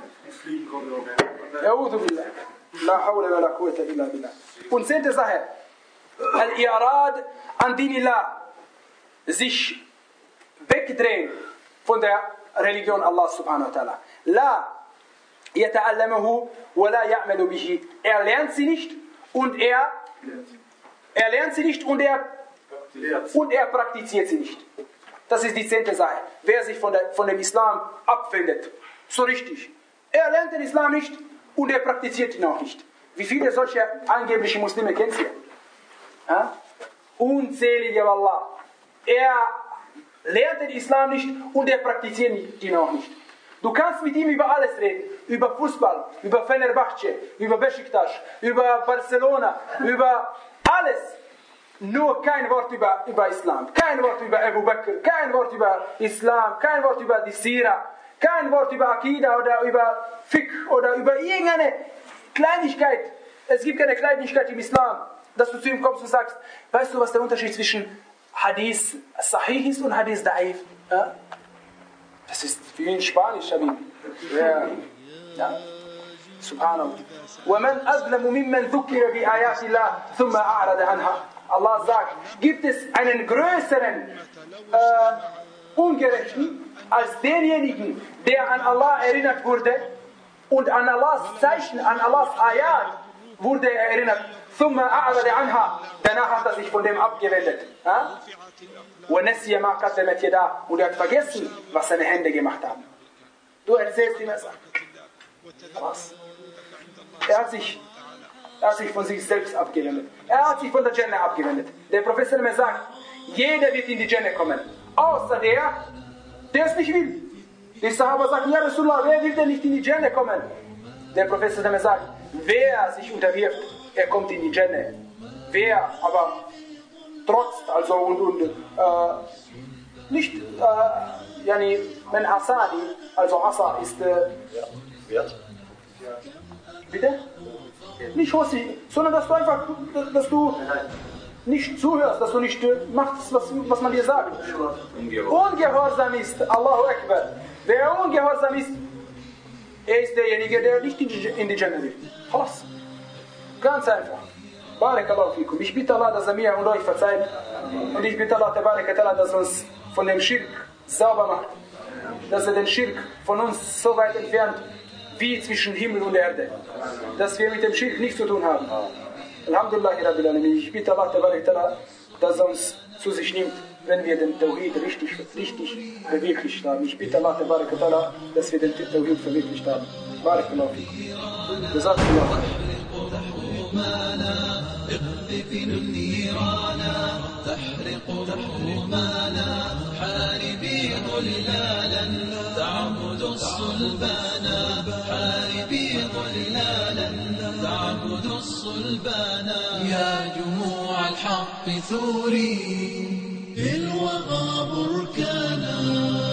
La hawla wa la quwwata illa billah. Und zehnte Sache, Al-I'rad an Dinillah. Sich wegdrehen von der Religion Allah subhanahu wa ta'ala. La yata'allamahu wa la ya'malu bihi. Er lernt sie nicht und er Er lernt sie nicht und er, und er praktiziert sie nicht. Das ist die zehnte Sache. Wer sich von, der, von dem Islam abwendet, so richtig. Er lernt den Islam nicht und er praktiziert ihn auch nicht. Wie viele solche angebliche Muslime kennt ihr? Ja? Unzählige, Wallah. Er lernt den Islam nicht und er praktiziert ihn auch nicht. Du kannst mit ihm über alles reden. Über Fußball, über Fenerbahce, über Besiktas, über Barcelona, über alles. Nur kein Wort über, über Islam. Kein Wort über Abu Bakr. Kein Wort über Islam. Kein Wort über die Sira. Kein Wort über Akida oder über Fiqh oder über irgendeine Kleinigkeit. Es gibt keine Kleinigkeit im Islam, dass du zu ihm kommst und sagst, weißt du, was der Unterschied zwischen Hadith Sahih ist und Hadith Da'if? Ja? Das ist wie in Spanisch, Habib. Ja. Ja. Subhanallah. وَمَنْ أَظْلَمُ مِمَّنْ ذُكِّرَ بِآيَاتِ اللَّهِ ثُمَّ أَعْرَضَ عَنْهَا. Allah sagt, gibt es einen größeren äh, Ungerechten als denjenigen, der an Allah erinnert wurde und an Allahs Zeichen, an Allahs Ayat wurde er erinnert. ثُمَّ أَعْرَضَ عَنْهَا. Danach hat er sich von dem abgewendet. Ja? وَنَسِيَ مَا قَدَّمَتْ يَدَاهُ. Und er hat vergessen, was seine Hände gemacht haben. Du erzählst ihm es. Was? Er hat sich, er hat sich von sich selbst abgewendet. Er hat sich von der Jannah abgewendet. Der Prophet sagt, jeder wird in die Jannah kommen. Außer der, der es nicht will. Die Sahaba sagen, ja Rasulullah, wer will denn nicht in die Jannah kommen? Der Prophet sagt, wer sich unterwirft, er kommt in die Jannah. Wer aber trotzt, also und, und äh, nicht, äh, yani, men asadi, also asa ist, äh, Wert. bitte? Nicht Hossi, sondern dass du einfach, dass du nicht zuhörst, dass du nicht machst, was, was man dir sagt. Ungehorsam ist, Allahu Akbar. Wer ungehorsam ist, er ist derjenige, der nicht in die Jannah will. Khalas. Ganz einfach. Barakallahu fikum. Ich bitte Allah, dass er mir und euch verzeiht. Und ich bitte Allah, dass er uns von dem Schirk sauber macht. Dass er den Schirk von uns so weit entfernt, wie zwischen Himmel und Erde. Dass wir mit dem Schirk nichts zu tun haben. Alhamdulillah, Rabbil Alamin. Ich bitte Allah, dass er uns zu sich nimmt, wenn wir den Tawhid richtig, richtig verwirklicht haben. Ich bitte Allah, dass wir den Tawhid verwirklicht haben. Barakallahu fikum. Jazakallahu. اقذف النيرانا تحرق الرمانا حاربي ظلالا تعبد الصلبانا حاربي ظلالا تعبد الصلبانا يا جموع الحق ثوري بالوغى بركانا